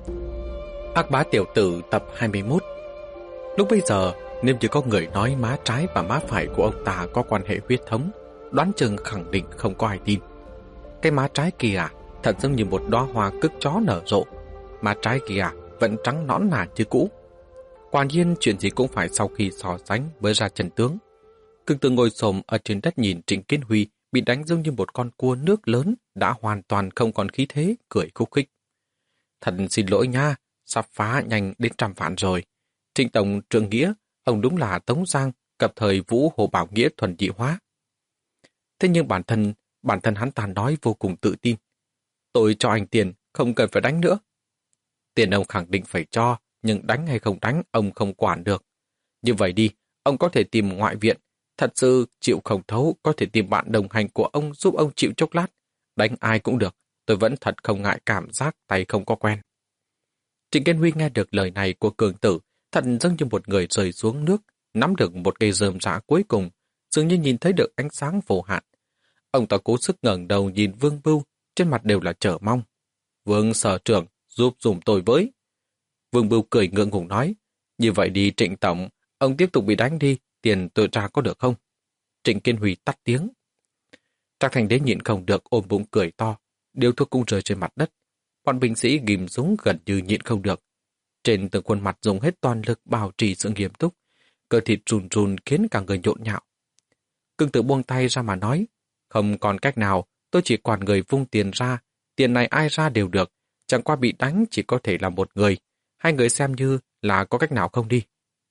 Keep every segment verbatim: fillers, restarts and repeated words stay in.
Ác bá tiểu tử tập hai mươi mốt. Lúc bây giờ, nếu như có người nói má trái và má phải của ông ta có quan hệ huyết thống, đoán chừng khẳng định không có ai tin. Cái má trái kia thật giống như một đóa hoa cức chó nở rộ. Má trái kia vẫn trắng nõn nà như cũ. Quả nhiên chuyện gì cũng phải sau khi so sánh mới ra chân tướng. Cưng Tử ngồi xổm ở trên đất nhìn Trịnh Kiến Huy bị đánh giống như một con cua nước lớn đã hoàn toàn không còn khí thế, cười khúc khích. Thật xin lỗi nha, sắp phá nhanh đến trăm vạn rồi. Trịnh Tổng trượng nghĩa, ông đúng là Tống Giang, cập thời Vũ Hồ Bảo Nghĩa thuần dị hóa. Thế nhưng bản thân, bản thân hắn ta nói vô cùng tự tin. Tôi cho anh tiền, không cần phải đánh nữa. Tiền ông khẳng định phải cho, nhưng đánh hay không đánh ông không quản được. Như vậy đi, ông có thể tìm ngoại viện, thật sự chịu không thấu, có thể tìm bạn đồng hành của ông giúp ông chịu chốc lát. Đánh ai cũng được, tôi vẫn thật không ngại cảm giác tay không có quen. Trịnh Kiến Huy nghe được lời này của cường tử, thật giống như một người rơi xuống nước, nắm được một cây rơm rạ cuối cùng, dường như nhìn thấy được ánh sáng vô hạn. Ông ta cố sức ngẩng đầu nhìn Vương Bưu, trên mặt đều là chờ mong. Vương sở trưởng, giúp dùm tôi với. Vương Bưu cười ngượng ngùng nói, như vậy đi Trịnh Tổng, ông tiếp tục bị đánh đi, tiền tôi ra có được không? Trịnh Kiến Huy tắt tiếng. Trác Thành Đế nhịn không được ôm bụng cười to, điếu thuốc cũng rơi trên mặt đất. Bọn binh sĩ ghim súng gần như nhịn không được. Trên từng khuôn mặt dùng hết toàn lực bảo trì sự nghiêm túc, cơ thịt run run khiến cả người nhộn nhạo. Cưng Tử buông tay ra mà nói, không còn cách nào, tôi chỉ quản người vung tiền ra, tiền này ai ra đều được, chẳng qua bị đánh chỉ có thể là một người, hai người xem như là có cách nào không đi.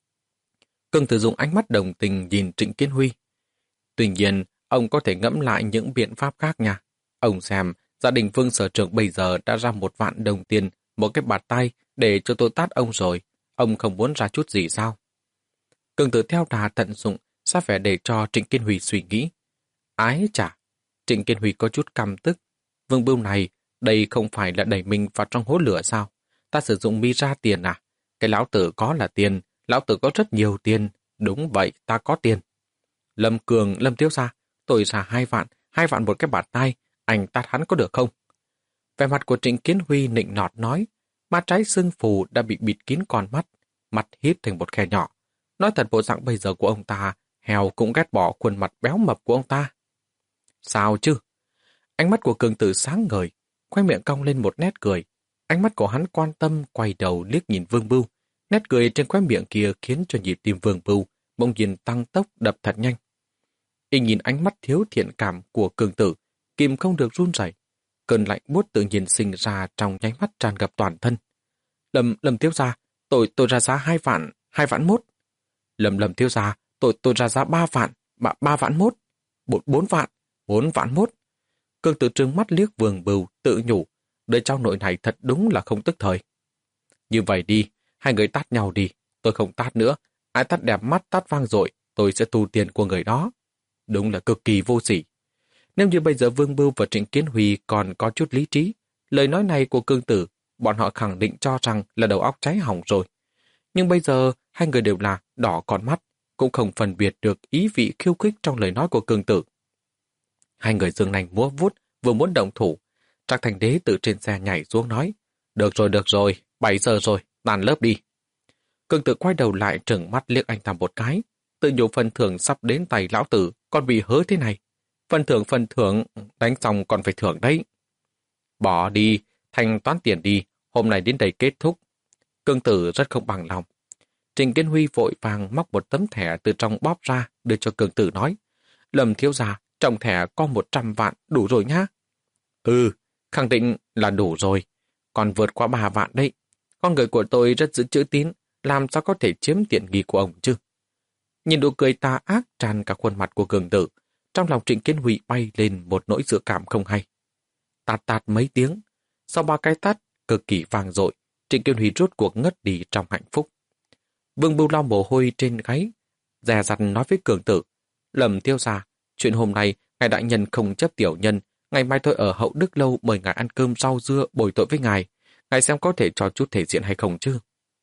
Cưng Tử dùng ánh mắt đồng tình nhìn Trịnh Kiến Huy. Tuy nhiên, ông có thể ngẫm lại những biện pháp khác nha. Ông xem, gia đình Vương sở trưởng bây giờ đã ra một vạn đồng tiền, một cái bạt tay để cho tôi tát ông rồi. Ông không muốn ra chút gì sao? Cưng Tử theo đà tận dụng, sát vẻ để cho Trịnh Kiến Huy suy nghĩ. Ái chà! Trịnh Kiến Huy có chút căm tức. Vương Bưu này, đây không phải là đẩy mình vào trong hố lửa sao? Ta sử dụng mi ra tiền à? Cái lão tử có là tiền, lão tử có rất nhiều tiền. Đúng vậy, ta có tiền. Lâm Cường, Lâm Thiếu Gia, tôi ra hai vạn, hai vạn một cái bạt tay, anh tát hắn có được không? Vẻ mặt của Trịnh Kiến Huy nịnh nọt nói, má trái sưng phù đã bị bịt kín con mắt, mặt híp thành một khe nhỏ. Nói thật bộ dạng bây giờ của ông ta, heo cũng ghét bỏ khuôn mặt béo mập của ông ta. Sao chứ? Ánh mắt của Cường Tử sáng ngời, khoe miệng cong lên một nét cười. Ánh mắt của hắn quan tâm quay đầu liếc nhìn Vương Bưu. Nét cười trên khóe miệng kia khiến cho nhịp tim Vương Bưu bỗng nhiên tăng tốc đập thật nhanh. Y nhìn ánh mắt thiếu thiện cảm của Cường Tử, kìm không được run rẩy. Cơn lạnh buốt tự nhiên sinh ra trong nháy mắt tràn ngập toàn thân. Lâm Lâm Thiếu Gia, tôi tôi ra giá hai vạn, hai vạn mốt. Lâm Lâm Thiếu Gia, tôi tôi ra giá ba vạn, ba, ba vạn mốt. Bốn, bốn vạn, bốn vạn mốt. Cường Tử trừng mắt liếc Vương Bưu, tự nhủ, đời trong nội này thật đúng là không tức thời. Như vậy đi, hai người tát nhau đi, tôi không tát nữa. Ai tát đẹp mắt tát vang dội, tôi sẽ thu tiền của người đó. Đúng là cực kỳ vô sỉ. Nếu như bây giờ Vương Bưu và Trịnh Kiến Huy còn có chút lý trí, lời nói này của Cương Tử, bọn họ khẳng định cho rằng là đầu óc cháy hỏng rồi. Nhưng bây giờ, hai người đều là đỏ con mắt, cũng không phân biệt được ý vị khiêu khích trong lời nói của Cương Tử. Hai người dương nanh múa vuốt, vừa muốn động thủ. Trác Thành Đế từ trên xe nhảy xuống nói, được rồi, được rồi, bảy giờ rồi, tàn lớp đi. Cương Tử quay đầu lại trừng mắt liếc anh ta một cái, tự nhủ phần thưởng sắp đến tay lão tử, còn bị hớ thế này. Phần thưởng phần thưởng, đánh xong còn phải thưởng đấy. Bỏ đi, thanh toán tiền đi, hôm nay đến đây kết thúc. Cương Tử rất không bằng lòng. Trịnh Kiến Huy vội vàng móc một tấm thẻ từ trong bóp ra, đưa cho Cương Tử nói, Lâm Thiếu Gia, trong thẻ có một trăm vạn, đủ rồi nhá. Ừ, khẳng định là đủ rồi, còn vượt qua ba vạn đấy. Con người của tôi rất giữ chữ tín, làm sao có thể chiếm tiện nghi của ông chứ? Nhìn nụ cười tà ác tràn cả khuôn mặt của Cường Tử, trong lòng Trịnh Kiến Huy bay lên một nỗi dự cảm không hay. Tạt tạt mấy tiếng, sau ba cái tát cực kỳ vang dội, Trịnh Kiến Huy rốt cuộc ngất đi trong hạnh phúc. Vương Bưu lau mồ hôi trên gáy, dè dặt nói với Cường Tử, Lâm Thiếu Gia, chuyện hôm nay ngài đại nhân không chấp tiểu nhân, ngày mai tôi ở Hậu Đức Lâu mời ngài ăn cơm rau dưa bồi tội với ngài, ngài xem có thể cho chút thể diện hay không chứ?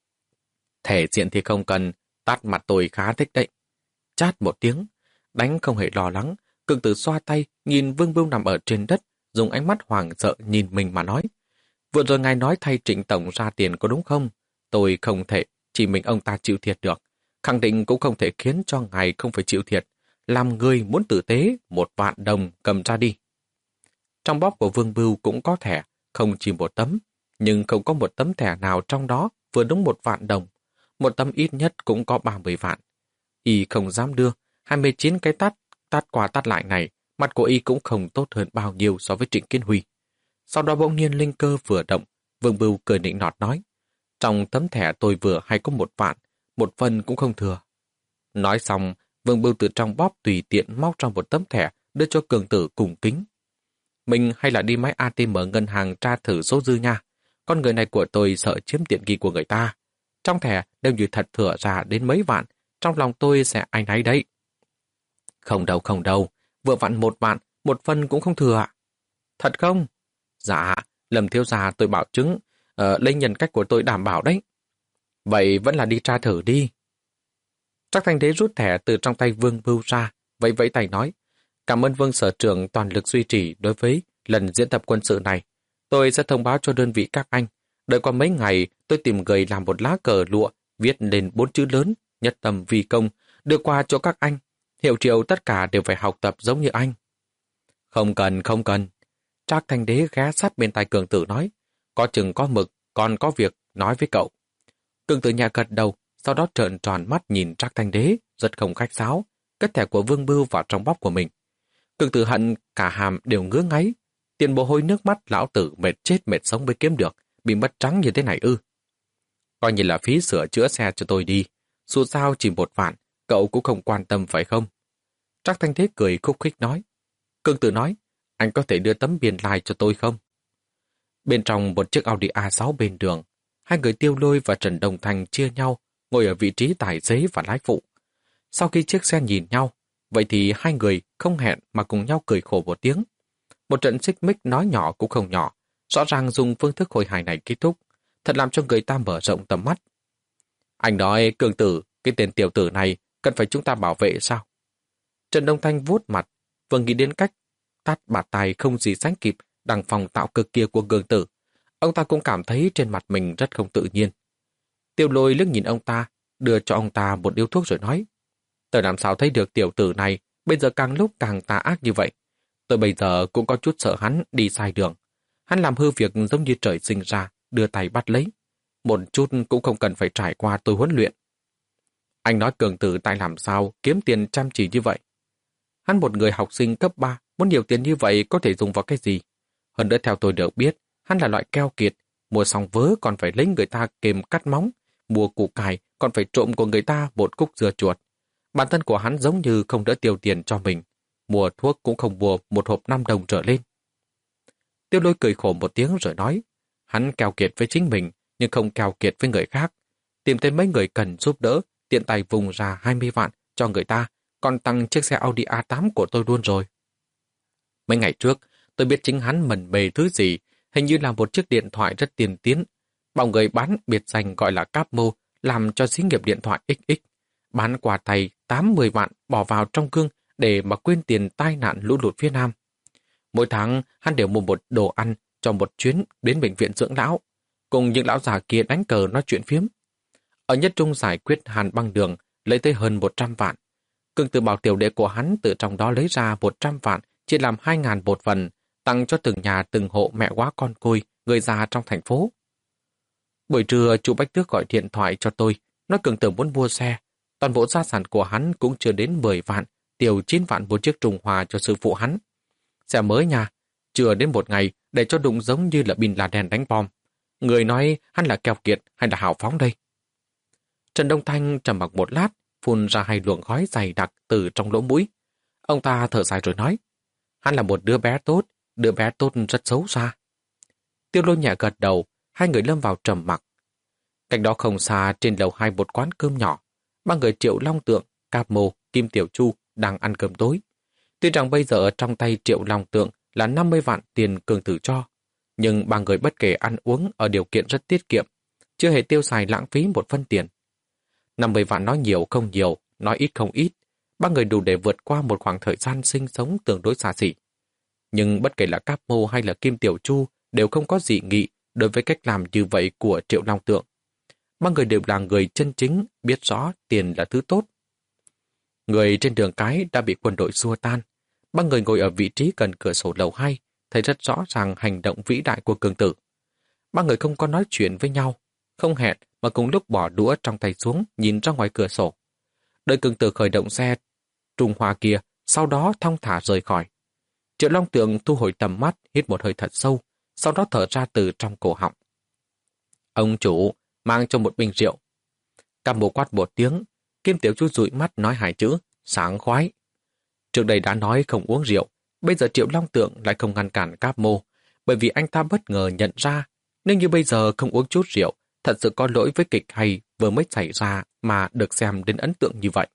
Thể diện thì không cần, tát mặt tôi khá thích đấy. Chát một tiếng, đánh không hề lo lắng, Cường Tử xoa tay, nhìn Vương Bưu nằm ở trên đất, dùng ánh mắt hoảng sợ nhìn mình mà nói. Vừa rồi ngài nói thay Trịnh Tổng ra tiền có đúng không? Tôi không thể chỉ mình ông ta chịu thiệt được. Khẳng định cũng không thể khiến cho ngài không phải chịu thiệt. Làm người muốn tử tế, một vạn đồng cầm ra đi. Trong bóp của Vương Bưu cũng có thẻ, không chỉ một tấm, nhưng không có một tấm thẻ nào trong đó vừa đúng một vạn đồng. Một tấm ít nhất cũng có ba mươi vạn. Y không dám đưa, hai mươi chín cái tát, tát qua tát lại này, mặt của Y cũng không tốt hơn bao nhiêu so với Trịnh Kiến Huy. Sau đó bỗng nhiên linh cơ vừa động, Vương Bưu cười nịnh nọt nói, trong tấm thẻ tôi vừa hay có một vạn, một phần cũng không thừa. Nói xong, Vương Bưu từ trong bóp tùy tiện móc trong một tấm thẻ đưa cho Cường Tử cùng kính. Mình hay là đi máy a tê em ngân hàng tra thử số dư nha. Con người này của tôi sợ chiếm tiện nghi của người ta. Trong thẻ đều như thật thừa ra đến mấy vạn, trong lòng tôi sẽ áy náy đấy. Không đâu, không đâu, vừa vặn một vạn, một phần cũng không thừa ạ. Thật không? Dạ, Lâm thiếu gia tôi bảo chứng, uh, lấy nhân cách của tôi đảm bảo đấy. Vậy vẫn là đi tra thử đi. Trác Thanh Đế rút thẻ từ trong tay Vương Bưu ra, vẫy vẫy tay nói, cảm ơn Vương sở trưởng toàn lực duy trì đối với lần diễn tập quân sự này. Tôi sẽ thông báo cho đơn vị các anh. Đợi qua mấy ngày, tôi tìm người làm một lá cờ lụa, viết lên bốn chữ lớn, nhất tâm vì công, đưa qua cho các anh. Hiệu triệu tất cả đều phải học tập giống như anh. Không cần, không cần. Trác Thanh Đế ghé sát bên tai Cường Tử nói, có chừng có mực, còn có việc nói với cậu. Cường Tử nhà gật đầu, sau đó trợn tròn mắt nhìn Trác Thanh Đế, rất không khách sáo, cất thẻ của Vương Bưu vào trong bóp của mình. Cường Tử hận cả hàm đều ngứa ngáy, tiền mồ hôi nước mắt lão tử mệt chết mệt sống mới kiếm được, bị mất trắng như thế này ư. Coi như là phí sửa chữa xe cho tôi đi, dù sao chỉ một vạn, cậu cũng không quan tâm phải không? Trác Thanh Đế cười khúc khích nói. Cường Tử nói, anh có thể đưa tấm biên lai cho tôi không? Bên trong một chiếc Audi a sáu bên đường, hai người Tiêu Lôi và Trần Đồng Thành chia nhau, ngồi ở vị trí tài xế và lái phụ. Sau khi chiếc xe nhìn nhau, vậy thì hai người không hẹn mà cùng nhau cười khổ một tiếng. Một trận xích mích nói nhỏ cũng không nhỏ, rõ ràng dùng phương thức hồi hài này kết thúc, thật làm cho người ta mở rộng tầm mắt. Anh nói, Cường Tử, cái tên tiểu tử này cần phải chúng ta bảo vệ sao? Trần Đông Thanh vuốt mặt, vừa nghĩ đến cách tát bạt tài không gì sánh kịp đằng phòng tạo cực kia của Cường Tử. Ông ta cũng cảm thấy trên mặt mình rất không tự nhiên. Tiêu Lôi liếc nhìn ông ta, đưa cho ông ta một điếu thuốc rồi nói, tôi làm sao thấy được tiểu tử này bây giờ càng lúc càng tà ác như vậy. Tôi bây giờ cũng có chút sợ hắn đi sai đường. Hắn làm hư việc giống như trời sinh ra, đưa tay bắt lấy. Một chút cũng không cần phải trải qua tôi huấn luyện. Anh nói Cường Tử tại làm sao kiếm tiền chăm chỉ như vậy? Hắn một người học sinh cấp ba, muốn nhiều tiền như vậy có thể dùng vào cái gì? Hơn nữa theo tôi được biết, hắn là loại keo kiệt, mua xong vớ còn phải lấy người ta kềm cắt móng, mua củ cải còn phải trộm của người ta một cúc dưa chuột. Bản thân của hắn giống như không đỡ tiêu tiền cho mình, mua thuốc cũng không mua một hộp năm đồng trở lên. Tiêu Lôi cười khổ một tiếng rồi nói, hắn keo kiệt với chính mình, nhưng không keo kiệt với người khác. Tìm thấy mấy người cần giúp đỡ, tiện tay vùng ra hai mươi vạn cho người ta, còn tăng chiếc xe Audi a tám của tôi luôn rồi. Mấy ngày trước, tôi biết chính hắn mẩn bề thứ gì, hình như là một chiếc điện thoại rất tiên tiến. Bảo người bán biệt danh gọi là Capo, làm cho xí nghiệp điện thoại ích ích. Bán quà tay tám mươi vạn bỏ vào trong gương để mà quên tiền tai nạn lũ lụt phía Nam. Mỗi tháng, hắn đều mua một đồ ăn cho một chuyến đến bệnh viện dưỡng lão, cùng những lão già kia đánh cờ nói chuyện phiếm. Ở Nhất Trung giải quyết hàn băng đường, lấy tới hơn một trăm vạn. Cường Tử bảo tiểu đệ của hắn từ trong đó lấy ra một trăm vạn, chia làm hai ngàn một phần, tặng cho từng nhà từng hộ mẹ quá con côi, người già trong thành phố. Buổi trưa, chú Bách Tước gọi điện thoại cho tôi, nói Cường Tử muốn mua xe. Toàn bộ gia sản của hắn cũng chưa đến mười vạn, tiêu chín vạn một chiếc Trung Hoa cho sư phụ hắn. Xe mới nha, chưa đến một ngày để cho đụng giống như là Bin Laden đánh bom. Người nói hắn là keo kiệt hay là hào phóng đây? Trần Đông Thanh trầm mặc một lát, phun ra hai luồng khói dày đặc từ trong lỗ mũi. Ông ta thở dài rồi nói, hắn là một đứa bé tốt, đứa bé tốt rất xấu xa. Tiêu Lôi nhẹ gật đầu, hai người lâm vào trầm mặc. Cách đó không xa trên lầu hai một quán cơm nhỏ, ba người Triệu Long Tượng, Cáp Mô, Kim Tiểu Chu đang ăn cơm tối. Tuy rằng bây giờ ở trong tay Triệu Long Tượng là năm mươi vạn tiền Cường Tử cho, nhưng ba người bất kể ăn uống ở điều kiện rất tiết kiệm, chưa hề tiêu xài lãng phí một phân tiền. năm mươi vạn nói nhiều không nhiều, nói ít không ít, ba người đủ để vượt qua một khoảng thời gian sinh sống tương đối xa xỉ. Nhưng bất kể là Cáp Mô hay là Kim Tiểu Chu đều không có dị nghị đối với cách làm như vậy của Triệu Long Tượng. Ba người đều là người chân chính, biết rõ tiền là thứ tốt. Người trên đường cái đã bị quân đội xua tan. Ba người ngồi ở vị trí gần cửa sổ lầu hai, thấy rất rõ ràng hành động vĩ đại của Cường Tử. Ba người không có nói chuyện với nhau, không hẹn mà cùng lúc bỏ đũa trong tay xuống nhìn ra ngoài cửa sổ. Đợi Cường Tử khởi động xe Trung Hoa kia, sau đó thong thả rời khỏi. Triệu Long Tượng thu hồi tầm mắt, hít một hơi thật sâu, sau đó thở ra từ trong cổ họng. Ông chủ, mang cho một bình rượu. Cam Bồ quát một tiếng, Kim Tiểu Chu dụi mắt nói hai chữ, sảng khoái. Trước đây đã nói không uống rượu, bây giờ Triệu Long Tượng lại không ngăn cản Cáp Mô, bởi vì anh ta bất ngờ nhận ra, nếu như bây giờ không uống chút rượu, thật sự có lỗi với kịch hay vừa mới xảy ra mà được xem đến ấn tượng như vậy.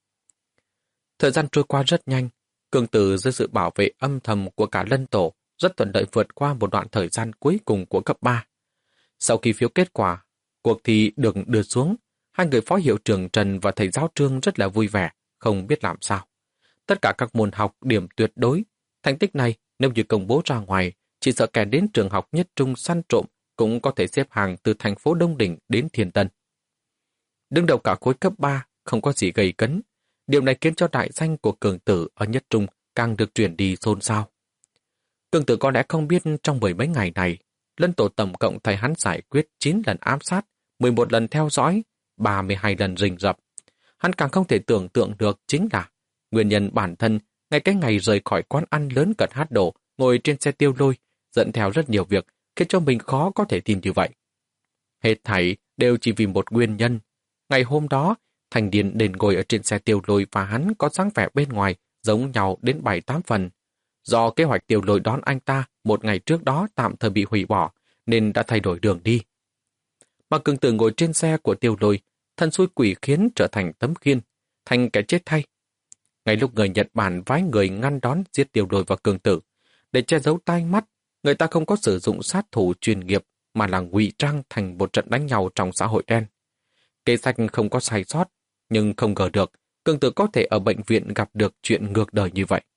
Thời gian trôi qua rất nhanh, Cường Tử dưới sự bảo vệ âm thầm của cả Lân Tổ rất thuận lợi vượt qua một đoạn thời gian cuối cùng của cấp ba. Sau khi phiếu kết quả, cuộc thi được đưa xuống, hai người phó hiệu trưởng Trần và thầy giáo Trương rất là vui vẻ, không biết làm sao. Tất cả các môn học điểm tuyệt đối. Thành tích này nếu như công bố ra ngoài, chỉ sợ kẻ đến trường học Nhất Trung săn trộm cũng có thể xếp hàng từ thành phố Đông Đỉnh đến Thiên Tân. Đứng đầu cả khối cấp ba, không có gì gây cấn. Điều này khiến cho đại danh của Cường Tử ở Nhất Trung càng được chuyển đi xôn xao. Cường Tử có lẽ không biết trong mười mấy ngày này, Lân Tổ tổng cộng thầy hắn giải quyết chín lần ám sát, mười một lần theo dõi, ba mươi hai lần rình rập. Hắn càng không thể tưởng tượng được chính là nguyên nhân bản thân ngay cái ngày rời khỏi quán ăn lớn cận hát đổ, ngồi trên xe tiêu lôi, dẫn theo rất nhiều việc, khiến cho mình khó có thể tin như vậy. Hết thảy đều chỉ vì một nguyên nhân. Ngày hôm đó, Thành Điền đền ngồi ở trên xe tiêu lôi và hắn có dáng vẻ bên ngoài giống nhau đến bảy tám phần. Do kế hoạch tiêu lôi đón anh ta một ngày trước đó tạm thời bị hủy bỏ, nên đã thay đổi đường đi. Mà Cường Tử ngồi trên xe của tiêu lôi, thân xui quỷ khiến trở thành tấm khiên, thành kẻ chết thay. Ngay lúc người Nhật Bản phái người ngăn đón giết tiêu lôi và Cường Tử, để che giấu tai mắt, người ta không có sử dụng sát thủ chuyên nghiệp mà là ngụy trang thành một trận đánh nhau trong xã hội đen. Kế sách không có sai sót, nhưng không ngờ được Cường Tử có thể ở bệnh viện gặp được chuyện ngược đời như vậy.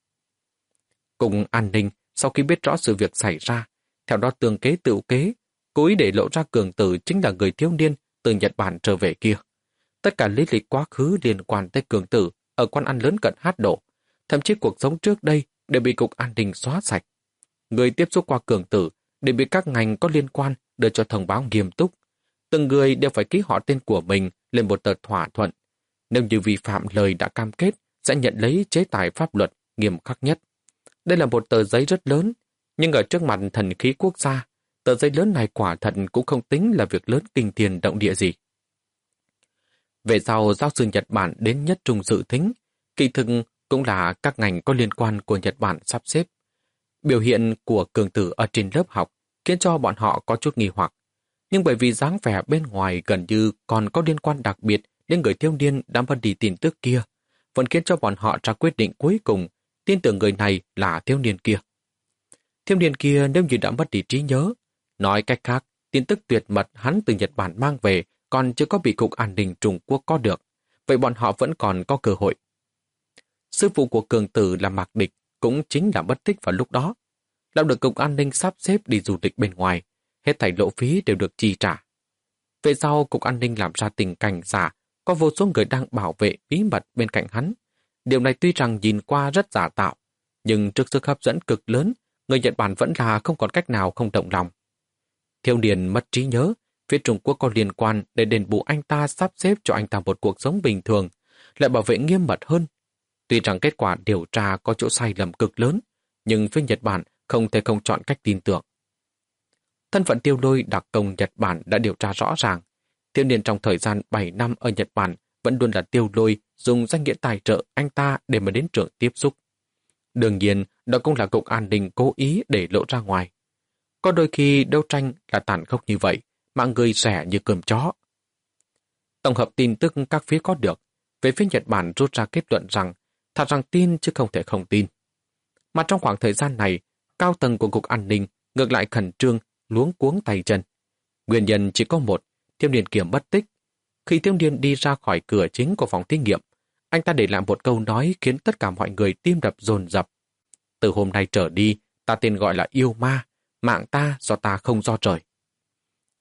Cùng an ninh, sau khi biết rõ sự việc xảy ra, theo đó tường kế tự kế, cố ý để lộ ra Cường Tử chính là người thiếu niên từ Nhật Bản trở về kia. Tất cả lý lịch quá khứ liên quan tới Cường Tử ở quán ăn lớn cận hát đổ, thậm chí cuộc sống trước đây đều bị cục an ninh xóa sạch. Người tiếp xúc qua Cường Tử đều bị các ngành có liên quan đưa cho thông báo nghiêm túc. Từng người đều phải ký họ tên của mình lên một tờ thỏa thuận. Nếu như vi phạm lời đã cam kết, sẽ nhận lấy chế tài pháp luật nghiêm khắc nhất. Đây là một tờ giấy rất lớn, nhưng ở trước mặt thần khí quốc gia, tờ giấy lớn này quả thật cũng không tính là việc lớn kinh thiên động địa gì. Về sau, giáo sư Nhật Bản đến Nhất Trung dự thính, kỳ thực cũng là các ngành có liên quan của Nhật Bản sắp xếp. Biểu hiện của Cường Tử ở trên lớp học khiến cho bọn họ có chút nghi hoặc. Nhưng bởi vì dáng vẻ bên ngoài gần như còn có liên quan đặc biệt đến người thiếu niên đã mất đi tin tức kia, vẫn khiến cho bọn họ ra quyết định cuối cùng tin tưởng người này là thiếu niên kia. Thiếu niên kia nếu như đã mất đi trí nhớ, nói cách khác, tin tức tuyệt mật hắn từ Nhật Bản mang về còn chưa có bị Cục An ninh Trung Quốc có được, vậy bọn họ vẫn còn có cơ hội. Sư phụ của Cường Tử là Mạc Địch cũng chính là mất tích vào lúc đó. Lão được Cục An ninh sắp xếp đi du lịch bên ngoài, hết thảy lộ phí đều được chi trả. Về sau, Cục An ninh làm ra tình cảnh giả, có vô số người đang bảo vệ bí mật bên cạnh hắn. Điều này tuy rằng nhìn qua rất giả tạo, nhưng trước sức hấp dẫn cực lớn, người Nhật Bản vẫn là không còn cách nào không động lòng. Thiếu niên mất trí nhớ, phía Trung Quốc có liên quan để đền bù anh ta sắp xếp cho anh ta một cuộc sống bình thường, lại bảo vệ nghiêm mật hơn. Tuy rằng kết quả điều tra có chỗ sai lầm cực lớn, nhưng phía Nhật Bản không thể không chọn cách tin tưởng. Thân phận Tiêu Lôi đặc công Nhật Bản đã điều tra rõ ràng. Thiếu niên trong thời gian bảy năm ở Nhật Bản vẫn luôn là Tiêu Lôi dùng danh nghĩa tài trợ anh ta để mà đến trường tiếp xúc. Đương nhiên, đó cũng là Cục An ninh cố ý để lộ ra ngoài. Có đôi khi đấu tranh là tàn khốc như vậy, mạng người rẻ như cơm chó. Tổng hợp tin tức các phía có được, về phía Nhật Bản rút ra kết luận rằng thật rằng tin chứ không thể không tin. Mà trong khoảng thời gian này, cao tầng của Cục An ninh ngược lại khẩn trương, luống cuống tay chân. Nguyên nhân chỉ có một, thiếu niên kia mất tích. Khi thiếu niên đi ra khỏi cửa chính của phòng thí nghiệm, anh ta để lại một câu nói khiến tất cả mọi người tim đập dồn dập. Từ hôm nay trở đi, ta tên gọi là yêu ma, mạng ta do ta không do trời.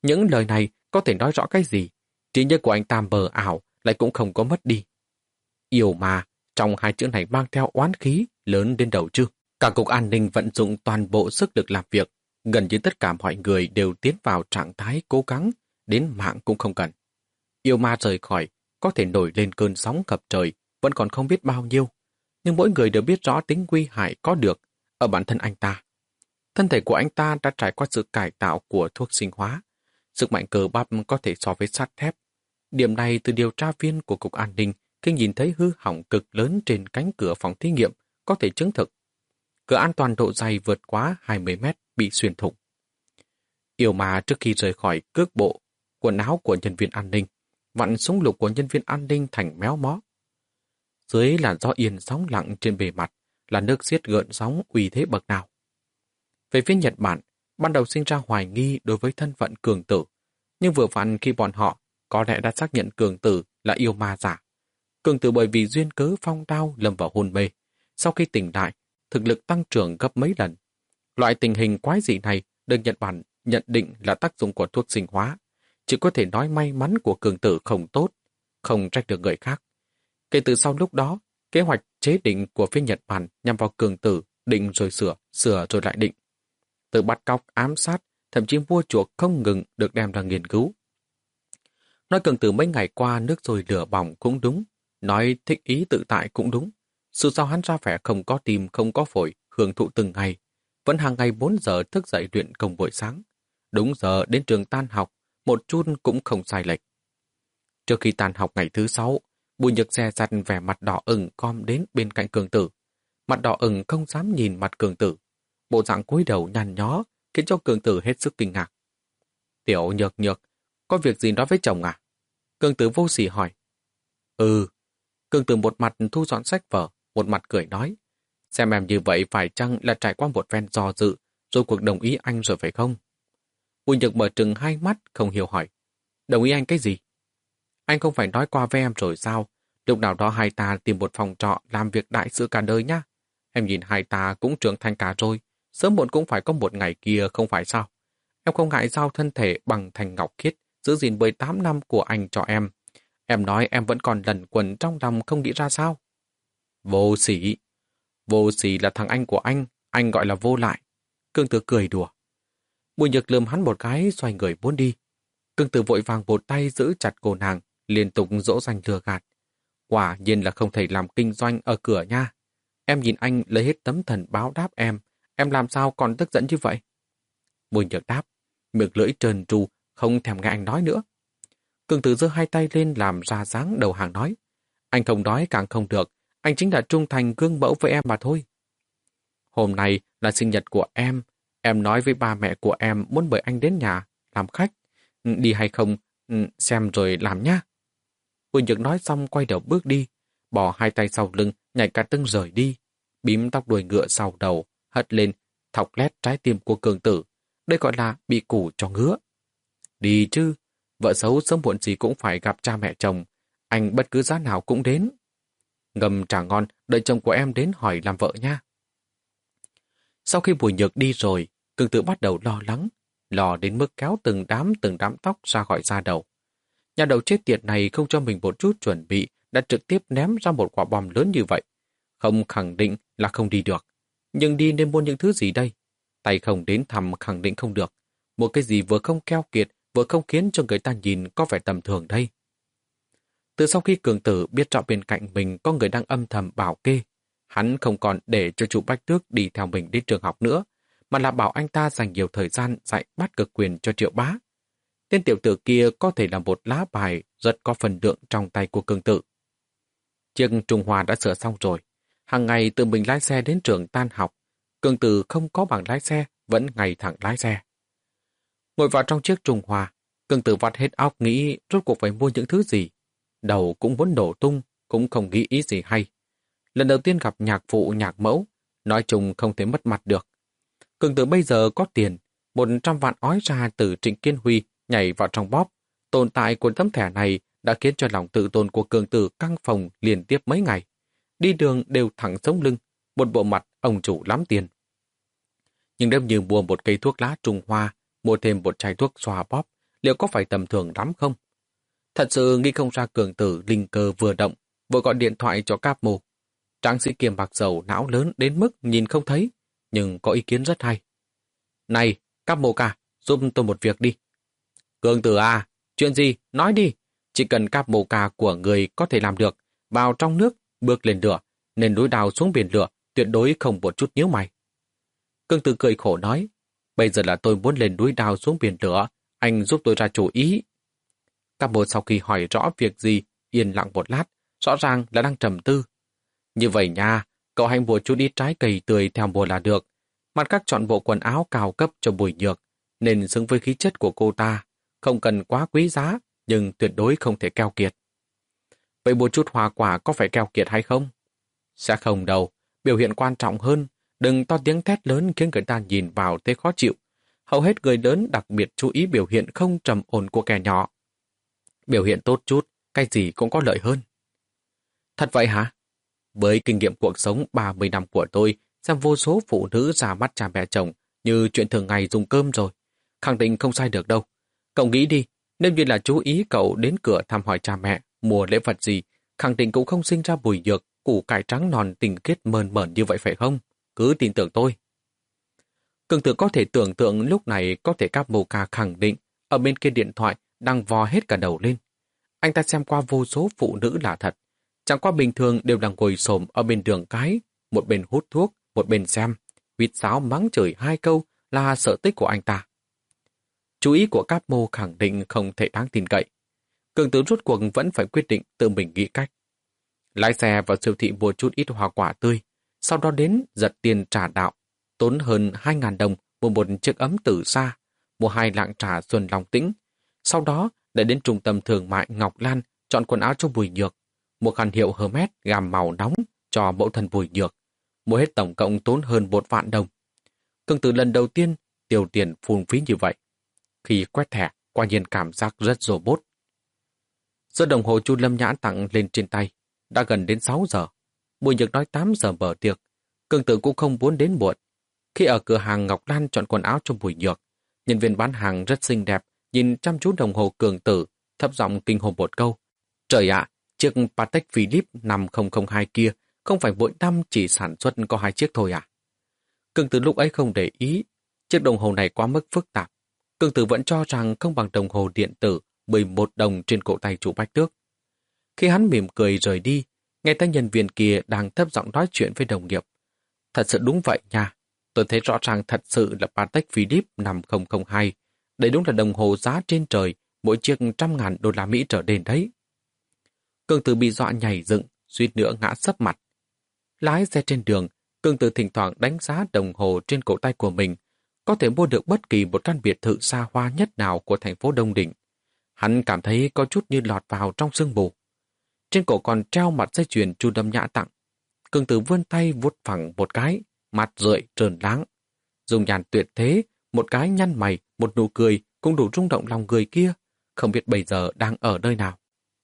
Những lời này có thể nói rõ cái gì? Trí nhớ của anh ta mờ ảo lại cũng không có mất đi. Yêu mà, trong hai chữ này mang theo oán khí lớn đến đầu chứ. Cả cục an ninh vận dụng toàn bộ sức lực làm việc. Gần như tất cả mọi người đều tiến vào trạng thái cố gắng, đến mạng cũng không cần. Yêu ma rời khỏi, có thể nổi lên cơn sóng ngập trời, vẫn còn không biết bao nhiêu. Nhưng mỗi người đều biết rõ tính nguy hại có được ở bản thân anh ta. Thân thể của anh ta đã trải qua sự cải tạo của thuốc sinh hóa. Sức mạnh cơ bắp có thể so với sắt thép. Điểm này từ điều tra viên của Cục An ninh khi nhìn thấy hư hỏng cực lớn trên cánh cửa phòng thí nghiệm có thể chứng thực. Cửa an toàn độ dày vượt quá hai mươi mét bị xuyên thủng. Yêu ma trước khi rời khỏi cước bộ, quần áo của nhân viên an ninh, vặn súng lục của nhân viên an ninh thành méo mó. Dưới làn gió yên sóng lặng trên bề mặt là nước xiết gợn sóng uy thế bậc nào. Về phía Nhật Bản, ban đầu sinh ra hoài nghi đối với thân phận cường tử, nhưng vừa vặn khi bọn họ có lẽ đã xác nhận cường tử là yêu ma giả. Cường tử bởi vì duyên cớ phong đao lâm vào hôn mê, sau khi tỉnh lại, thực lực tăng trưởng gấp mấy lần. Loại tình hình quái dị này được Nhật Bản nhận định là tác dụng của thuốc sinh hóa, chỉ có thể nói may mắn của cường tử không tốt, không trách được người khác. Kể từ sau lúc đó, kế hoạch chế định của phía Nhật Bản nhằm vào cường tử định rồi sửa, sửa rồi lại định. Từ bắt cóc, ám sát, thậm chí mua chuộc không ngừng được đem ra nghiên cứu. Nói cường tử mấy ngày qua nước rồi lửa bỏng cũng đúng, nói thích ý tự tại cũng đúng. Sự sao hắn ra vẻ không có tim, không có phổi, hưởng thụ từng ngày, vẫn hàng ngày bốn giờ thức dậy luyện công buổi sáng. Đúng giờ đến trường tan học, một chút cũng không sai lệch. Trước khi tan học ngày thứ sáu, Bùi Nhược dè dặt vẻ mặt đỏ ửng com đến bên cạnh cường tử. Mặt đỏ ửng không dám nhìn mặt cường tử. Bộ dạng cúi đầu nhăn nhó khiến cho cường tử hết sức kinh ngạc. Tiểu Nhược Nhược, có việc gì nói với chồng à? Cường tử vô sỉ hỏi. Ừ. Cường tử một mặt thu dọn sách vở, một mặt cười nói. Xem em như vậy phải chăng là trải qua một phen do dự, rồi cuộc đồng ý anh rồi phải không? Bùi Nhược mở trừng hai mắt, không hiểu hỏi. Đồng ý anh cái gì? Anh không phải nói qua với em rồi sao? Lúc nào đó hai ta tìm một phòng trọ làm việc đại sự cả đời nhá. Em nhìn hai ta cũng trưởng thành cả rồi, sớm muộn cũng phải có một ngày kia không phải sao? Em không ngại giao thân thể bằng thành ngọc khiết, giữ gìn mười tám năm của anh cho em. Em nói em vẫn còn lẩn quẩn trong lòng không nghĩ ra sao? Vô sỉ. Vô sỉ là thằng anh của anh, anh gọi là vô lại. Cương Tử cười đùa. Bùi Nhược lườm hắn một cái xoay người muốn đi. Cương Tử vội vàng một tay giữ chặt cô nàng, liên tục dỗ dành lừa gạt. Quả nhiên là không thể làm kinh doanh ở cửa nha. Em nhìn anh lấy hết tấm thần báo đáp em, em làm sao còn tức giận như vậy? Bùi Nhược đáp, miệng lưỡi trơn tru, không thèm nghe anh nói nữa. Cương Tử giơ hai tay lên làm ra dáng đầu hàng nói. Anh không nói càng không được, anh chính là trung thành gương mẫu với em mà thôi. Hôm nay là sinh nhật của em, em nói với ba mẹ của em muốn mời anh đến nhà, làm khách. Đi hay không, xem rồi làm nhá. Bùi Nhược nói xong quay đầu bước đi, bỏ hai tay sau lưng, nhảy cả tưng rời đi, bím tóc đuôi ngựa sau đầu, hất lên, thọc lét trái tim của Cường Tử. Đây gọi là bị củ cho ngứa. Đi chứ, vợ xấu sớm muộn gì cũng phải gặp cha mẹ chồng, anh bất cứ giá nào cũng đến. Ngầm trà ngon, đợi chồng của em đến hỏi làm vợ nha. Sau khi Bùi Nhược đi rồi, Cường Tử bắt đầu lo lắng, lo đến mức kéo từng đám từng đám tóc ra khỏi da đầu. Nhà đầu chết tiệt này không cho mình một chút chuẩn bị, đã trực tiếp ném ra một quả bom lớn như vậy. Không khẳng định là không đi được. Nhưng đi nên mua những thứ gì đây? Tay không đến thăm khẳng định không được. Một cái gì vừa không keo kiệt, vừa không khiến cho người ta nhìn có vẻ tầm thường đây. Từ sau khi Cường Tử biết rõ bên cạnh mình có người đang âm thầm bảo kê, hắn không còn để cho chủ Bách Tước đi theo mình đến trường học nữa, mà là bảo anh ta dành nhiều thời gian dạy bắt cực quyền cho Triệu Bá. Tên tiểu tử kia có thể là một lá bài rất có phần lượng trong tay của Cường Tử. Chiếc Trung Hoa đã sửa xong rồi. Hàng ngày tự mình lái xe đến trường tan học. Cường Tử không có bằng lái xe, vẫn ngày thẳng lái xe. Ngồi vào trong chiếc Trung Hoa, Cường Tử vắt hết óc nghĩ rốt cuộc phải mua những thứ gì. Đầu cũng muốn nổ tung, cũng không nghĩ ý gì hay. Lần đầu tiên gặp nhạc phụ nhạc mẫu, nói chung không thể mất mặt được. Cường Tử bây giờ có tiền, một trăm vạn ói ra từ Trịnh Kiên Huy nhảy vào trong bóp. Tồn tại của tấm thẻ này đã khiến cho lòng tự tôn của Cường Tử căng phồng liên tiếp mấy ngày. Đi đường đều thẳng sống lưng, một bộ mặt ông chủ lắm tiền. Nhưng nếu như mua một cây thuốc lá Trung Hoa, mua thêm một chai thuốc xoa bóp, liệu có phải tầm thường lắm không? Thật sự nghĩ không ra cường tử linh cơ vừa động, vừa gọi điện thoại cho Cáp Mô. Tráng sĩ kiềm bạc dầu não lớn đến mức nhìn không thấy, nhưng có ý kiến rất hay. Này, Cáp Mô ca, giúp tôi một việc đi. Cường tử à, chuyện gì? Nói đi. Chỉ cần Cáp Mô ca của người có thể làm được, vào trong nước, bước lên lửa, nên núi đào xuống biển lửa, tuyệt đối không một chút nhíu mày. Cường tử cười khổ nói, bây giờ là tôi muốn lên núi đào xuống biển lửa, anh giúp tôi ra chủ ý. Cáp Mô sau khi hỏi rõ việc gì, yên lặng một lát, rõ ràng là đang trầm tư. Như vậy nha, cậu hãy mua chút ít trái cây tươi theo mùa là được. Mặt khác chọn bộ quần áo cao cấp cho Bùi Nhược, nên xứng với khí chất của cô ta. Không cần quá quý giá, nhưng tuyệt đối không thể keo kiệt. Vậy một chút hoa quả có phải keo kiệt hay không? Sẽ không đâu, biểu hiện quan trọng hơn. Đừng to tiếng thét lớn khiến người ta nhìn vào thấy khó chịu. Hầu hết người lớn đặc biệt chú ý biểu hiện không trầm ổn của kẻ nhỏ. Biểu hiện tốt chút, cái gì cũng có lợi hơn. Thật vậy hả? Với kinh nghiệm cuộc sống ba mươi năm của tôi, xem vô số phụ nữ ra mắt cha mẹ chồng như chuyện thường ngày dùng cơm rồi. Khẳng định không sai được đâu. Cậu nghĩ đi, nếu như là chú ý cậu đến cửa thăm hỏi cha mẹ, mua lễ vật gì, khẳng định cũng không sinh ra Bùi Nhược, củ cải trắng non tình kết mơn mởn như vậy phải không? Cứ tin tưởng tôi. Cường tử có thể tưởng tượng lúc này có thể Cáp Mô ca khẳng định ở bên kia điện thoại đang vò hết cả đầu lên. Anh ta xem qua vô số phụ nữ là thật. Chẳng qua bình thường đều đang ngồi xổm ở bên đường cái, một bên hút thuốc, một bên xem, huýt sáo mắng chửi hai câu là sở thích của anh ta. Chú ý của Cáp Mô khẳng định không thể đáng tin cậy. Cường tử rốt cuộc vẫn phải quyết định tự mình nghĩ cách. Lái xe vào siêu thị mua chút ít hoa quả tươi, sau đó đến giật tiền trà đạo, tốn hơn hai nghìn đồng mua một chiếc ấm từ xa, mua hai lạng trà Xuân Long Tĩnh. Sau đó để đến trung tâm thương mại Ngọc Lan chọn quần áo cho Bùi Nhược, một khăn hiệu Hermes gam màu nóng cho mẫu thân Bùi Nhược. Mua hết tổng cộng tốn hơn một vạn đồng. Cường tử lần đầu tiên tiêu tiền phung phí như vậy. Khi quét thẻ, quả nhiên cảm giác rất robot. Giờ đồng hồ Chu Lâm Nhã tặng lên trên tay. Đã gần đến sáu giờ. Bùi Nhược nói tám giờ mở tiệc. Cường tử cũng không muốn đến muộn. Khi ở cửa hàng Ngọc Lan chọn quần áo cho Bùi Nhược, nhân viên bán hàng rất xinh đẹp, nhìn chăm chú đồng hồ cường tử, thấp giọng kinh hồn một câu. Trời ạ, chiếc Patek Philippe năm không không hai kia không phải mỗi năm chỉ sản xuất có hai chiếc thôi à? Cường tử lúc ấy không để ý, chiếc đồng hồ này quá mức phức tạp. Cường tử vẫn cho rằng không bằng đồng hồ điện tử mười một đồng trên cổ tay chủ Bách Tước. Khi hắn mỉm cười rời đi, nghe thấy nhân viên kia đang thấp giọng nói chuyện với đồng nghiệp. Thật sự đúng vậy nha, tôi thấy rõ ràng thật sự là Patek Philippe năm không không hai. Đây đúng là đồng hồ giá trên trời, mỗi chiếc trăm ngàn đô la Mỹ trở lên đấy. Cường tử bị dọa nhảy dựng, suýt nữa ngã sấp mặt. Lái xe trên đường, Cường tử thỉnh thoảng đánh giá đồng hồ trên cổ tay của mình, có thể mua được bất kỳ một căn biệt thự xa hoa nhất nào của thành phố Đông Đình. Hắn cảm thấy có chút như lọt vào trong sương mù. Trên cổ còn treo mặt dây chuyền Chu Lâm Nhã tặng. Cường tử vươn tay vuốt phẳng một cái, mặt rượi trơn láng. Dùng nhàn tuyệt thế, một cái nhăn mày, một nụ cười cũng đủ rung động lòng người kia, không biết bây giờ đang ở nơi nào.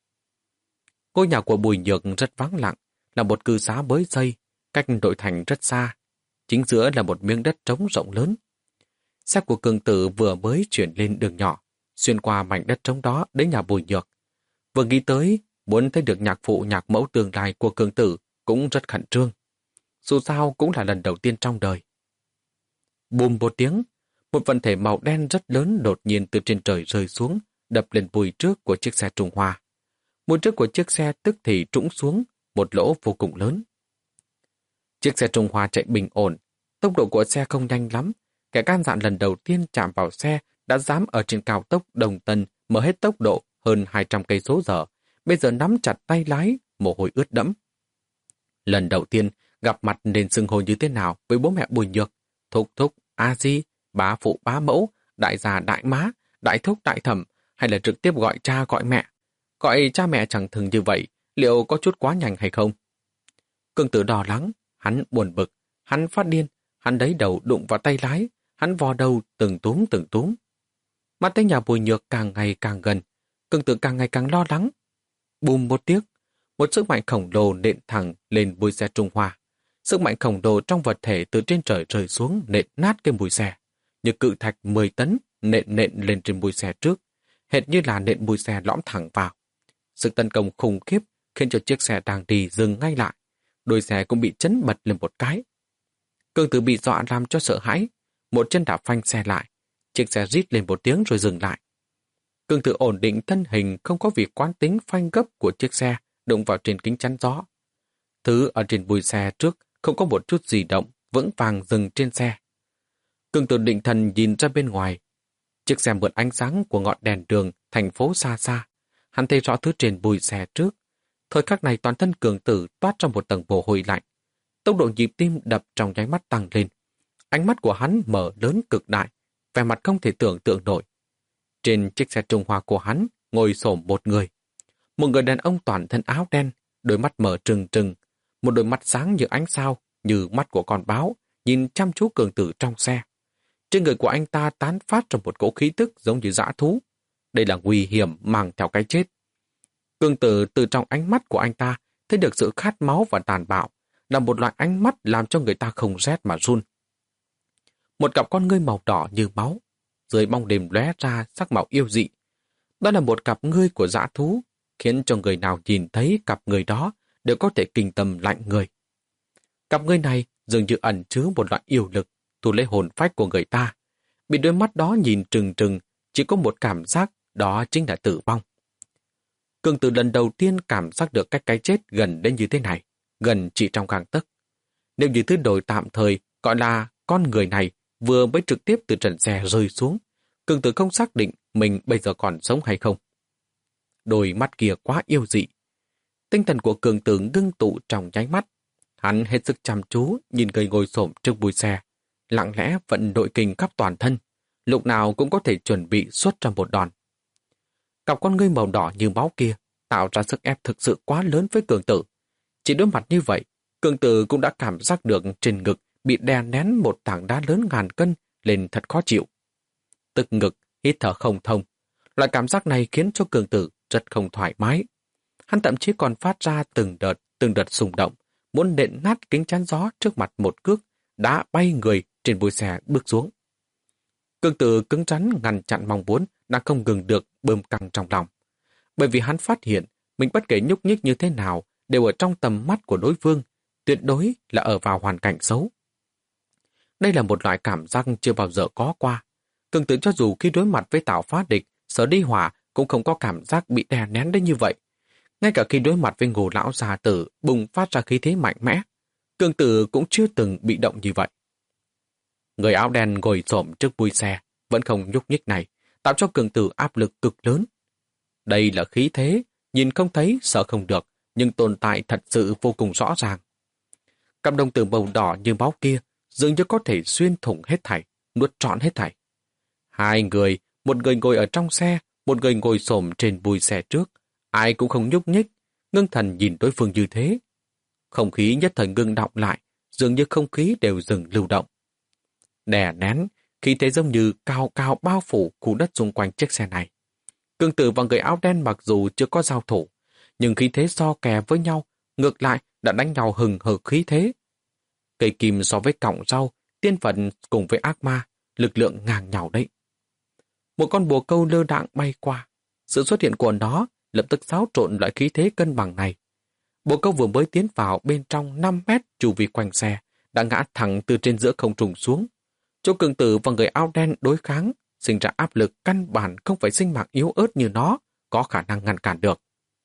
Ngôi nhà của Bùi Nhược rất vắng lặng, là một cư xá mới xây, cách nội thành rất xa. Chính giữa là một miếng đất trống rộng lớn. Xe của Cường tử vừa mới chuyển lên đường nhỏ, xuyên qua mảnh đất trống đó đến nhà Bùi Nhược. Vừa nghĩ tới, muốn thấy được nhạc phụ nhạc mẫu tương lai của Cường tử cũng rất khẩn trương. Dù sao cũng là lần đầu tiên trong đời. Bùm một tiếng, một vật thể màu đen rất lớn đột nhiên từ trên trời rơi xuống, đập lên bùi trước của chiếc xe Trung Hoa. Mùi trước của chiếc xe tức thì trũng xuống, một lỗ vô cùng lớn. Chiếc xe Trung Hoa chạy bình ổn, tốc độ của xe không nhanh lắm. Kẻ can dạn lần đầu tiên chạm vào xe đã dám ở trên cao tốc Đồng Tân mở hết tốc độ hơn hai trăm cây số giờ, bây giờ nắm chặt tay lái, mồ hôi ướt đẫm. Lần đầu tiên gặp mặt nên xưng hô như thế nào với bố mẹ Bùi Nhược, thúc thúc, a di, bá phụ bá mẫu, đại già đại má, đại thúc đại thẩm, hay là trực tiếp gọi cha gọi mẹ. Gọi cha mẹ chẳng thường như vậy, liệu có chút quá nhanh hay không? Cường tử đỏ lắng, hắn buồn bực, hắn phát điên, hắn đấy đầu đụng vào tay lái, hắn vò đầu từng túm từng túm. Mắt thấy nhà Bùi Nhược càng ngày càng gần, Cường tử càng ngày càng lo lắng. Bùm một tiếng, một sức mạnh khổng lồ nện thẳng lên bùi xe Trung Hoa. Sức mạnh khổng lồ trong vật thể từ trên trời rơi xuống nện nát cái bùi xe, như cự thạch mười tấn nện nện lên trên bùi xe trước, hệt như là nện mùi xe lõm thẳng vào. Sự tấn công khủng khiếp khiến cho chiếc xe đang đi dừng ngay lại. Đuôi xe cũng bị chấn bật lên một cái. Cương Tử bị dọa làm cho sợ hãi, một chân đạp phanh xe lại. Chiếc xe rít lên một tiếng rồi dừng lại. Cương Tử ổn định thân hình, không có việc quán tính phanh gấp của chiếc xe đụng vào trên kính chắn gió. Thứ ở trên bùi xe trước không có một chút gì động, vững vàng dừng trên xe. Cương Tử định thần nhìn ra bên ngoài. Chiếc xe mượn ánh sáng của ngọn đèn đường thành phố xa xa. Hắn thấy rõ thứ trên bùi xe trước. Thời khắc này toàn thân Cường Tử toát ra một tầng mồ hôi lạnh. Tốc độ nhịp tim đập trong nháy mắt tăng lên. Ánh mắt của hắn mở lớn cực đại, vẻ mặt không thể tưởng tượng nổi. Trên chiếc xe Trung Hoa của hắn ngồi xổm một người. Một người đàn ông toàn thân áo đen, đôi mắt mở trừng trừng, một đôi mắt sáng như ánh sao, như mắt của con báo, nhìn chăm chú Cường Tử trong xe. Trên người của anh ta tán phát ra một cỗ khí tức giống như dã thú. Đây là nguy hiểm mang theo cái chết. Cường Tử từ trong ánh mắt của anh ta thấy được sự khát máu và tàn bạo, là một loại ánh mắt làm cho người ta không rét mà run. Một cặp con ngươi màu đỏ như máu, dưới bóng đêm lóe ra sắc màu yêu dị. Đó là một cặp ngươi của dã thú, khiến cho người nào nhìn thấy cặp người đó đều có thể kinh tâm lạnh người. Cặp ngươi này dường như ẩn chứa một loại yêu lực, thu lấy hồn phách của người ta. Bị đôi mắt đó nhìn trừng trừng, chỉ có một cảm giác, đó chính là tử vong. Cường Tử lần đầu tiên cảm giác được cách cái chết gần đến như thế này, gần chỉ trong gang tấc. Nếu như thứ đổi tạm thời gọi là con người này vừa mới trực tiếp từ trần xe rơi xuống, Cường Tử không xác định mình bây giờ còn sống hay không. Đôi mắt kia quá yêu dị. Tinh thần của Cường Tử ngưng tụ trong nháy mắt. Hắn hết sức chăm chú nhìn người ngồi xổm trước bùi xe, lặng lẽ vận nội kinh khắp toàn thân, lúc nào cũng có thể chuẩn bị xuất ra một đòn. Cặp con ngươi màu đỏ như máu kia tạo ra sức ép thực sự quá lớn với Cường Tử. Chỉ đối mặt như vậy, Cường Tử cũng đã cảm giác được trên ngực bị đè nén một tảng đá lớn ngàn cân lên thật khó chịu. Tức ngực, hít thở không thông. Loại cảm giác này khiến cho Cường Tử rất không thoải mái. Hắn thậm chí còn phát ra từng đợt, từng đợt xung động, muốn nện nát kính chắn gió trước mặt một cước, đã bay người trên bùi xe bước xuống. Cường Tử cứng rắn ngăn chặn mong muốn đã không ngừng được bơm căng trong lòng. Bởi vì hắn phát hiện mình bất kể nhúc nhích như thế nào đều ở trong tầm mắt của đối phương, tuyệt đối là ở vào hoàn cảnh xấu. Đây là một loại cảm giác chưa bao giờ có qua. Cường Tử cho dù khi đối mặt với Tào Phá Địch, Sở Đi Hỏa cũng không có cảm giác bị đè nén đến như vậy. Ngay cả khi đối mặt với Ngô lão già tử bùng phát ra khí thế mạnh mẽ, Cường Tử cũng chưa từng bị động như vậy. Người áo đen ngồi xổm trước bùi xe, vẫn không nhúc nhích này, tạo cho Cường Tử áp lực cực lớn. Đây là khí thế, nhìn không thấy, sợ không được, nhưng tồn tại thật sự vô cùng rõ ràng. Cặp đồng tử màu đỏ như máu kia dường như có thể xuyên thủng hết thảy, nuốt trọn hết thảy. Hai người, một người ngồi ở trong xe, một người ngồi xổm trên bùi xe trước, ai cũng không nhúc nhích, ngưng thần nhìn đối phương như thế. Không khí nhất thời ngưng đọng lại, dường như không khí đều dừng lưu động. Đè nén, khí thế giống như cao cao bao phủ khu đất xung quanh chiếc xe này. Cường Tử và người áo đen mặc dù chưa có giao thủ, nhưng khí thế so kè với nhau, ngược lại đã đánh nhau hừng hực khí thế. Cây kim so với cọng rau, tiên phận cùng với ác ma, lực lượng ngang nhau đấy. Một con bồ câu lơ đãng bay qua. Sự xuất hiện của nó lập tức xáo trộn loại khí thế cân bằng này. Bồ câu vừa mới tiến vào bên trong năm mét chu vi quanh xe, đã ngã thẳng từ trên giữa không trung xuống. Chỗ Cường Tử và người áo đen đối kháng, sinh ra áp lực căn bản không phải sinh mạng yếu ớt như nó, có khả năng ngăn cản được.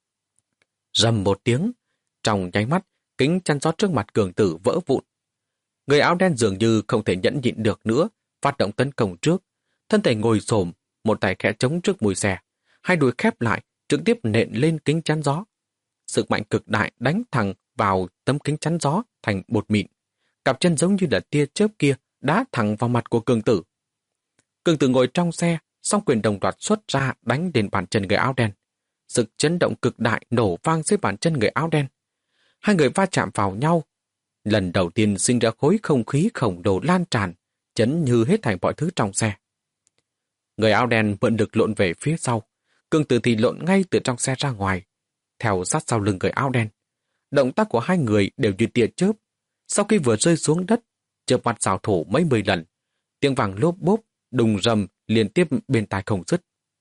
Rầm một tiếng, trong nháy mắt, kính chắn gió trước mặt Cường Tử vỡ vụn. Người áo đen dường như không thể nhẫn nhịn được nữa, phát động tấn công trước. Thân thể ngồi xổm, một tay khẽ chống trước mùi xe, hai đùi khép lại, trực tiếp nện lên kính chắn gió. Sức mạnh cực đại đánh thẳng vào tấm kính chắn gió thành bột mịn. Cặp chân giống như là tia chớp kia đá thẳng vào mặt của Cường Tử. Cường Tử ngồi trong xe, song quyền đồng loạt xuất ra đánh đến bàn chân người áo đen. Sự chấn động cực đại nổ vang dưới bàn chân người áo đen. Hai người va chạm vào nhau. Lần đầu tiên sinh ra khối không khí khổng lồ lan tràn, chấn như hết thảy mọi thứ trong xe. Người áo đen mượn lực lộn về phía sau. Cường Tử thì lộn ngay từ trong xe ra ngoài, theo sát sau lưng người áo đen. Động tác của hai người đều như tia chớp. Sau khi vừa rơi xuống đất, chớp mặt xảo thủ mấy mươi lần, tiếng vàng lốp bốp, đùng rầm liên tiếp bên tai không dứt.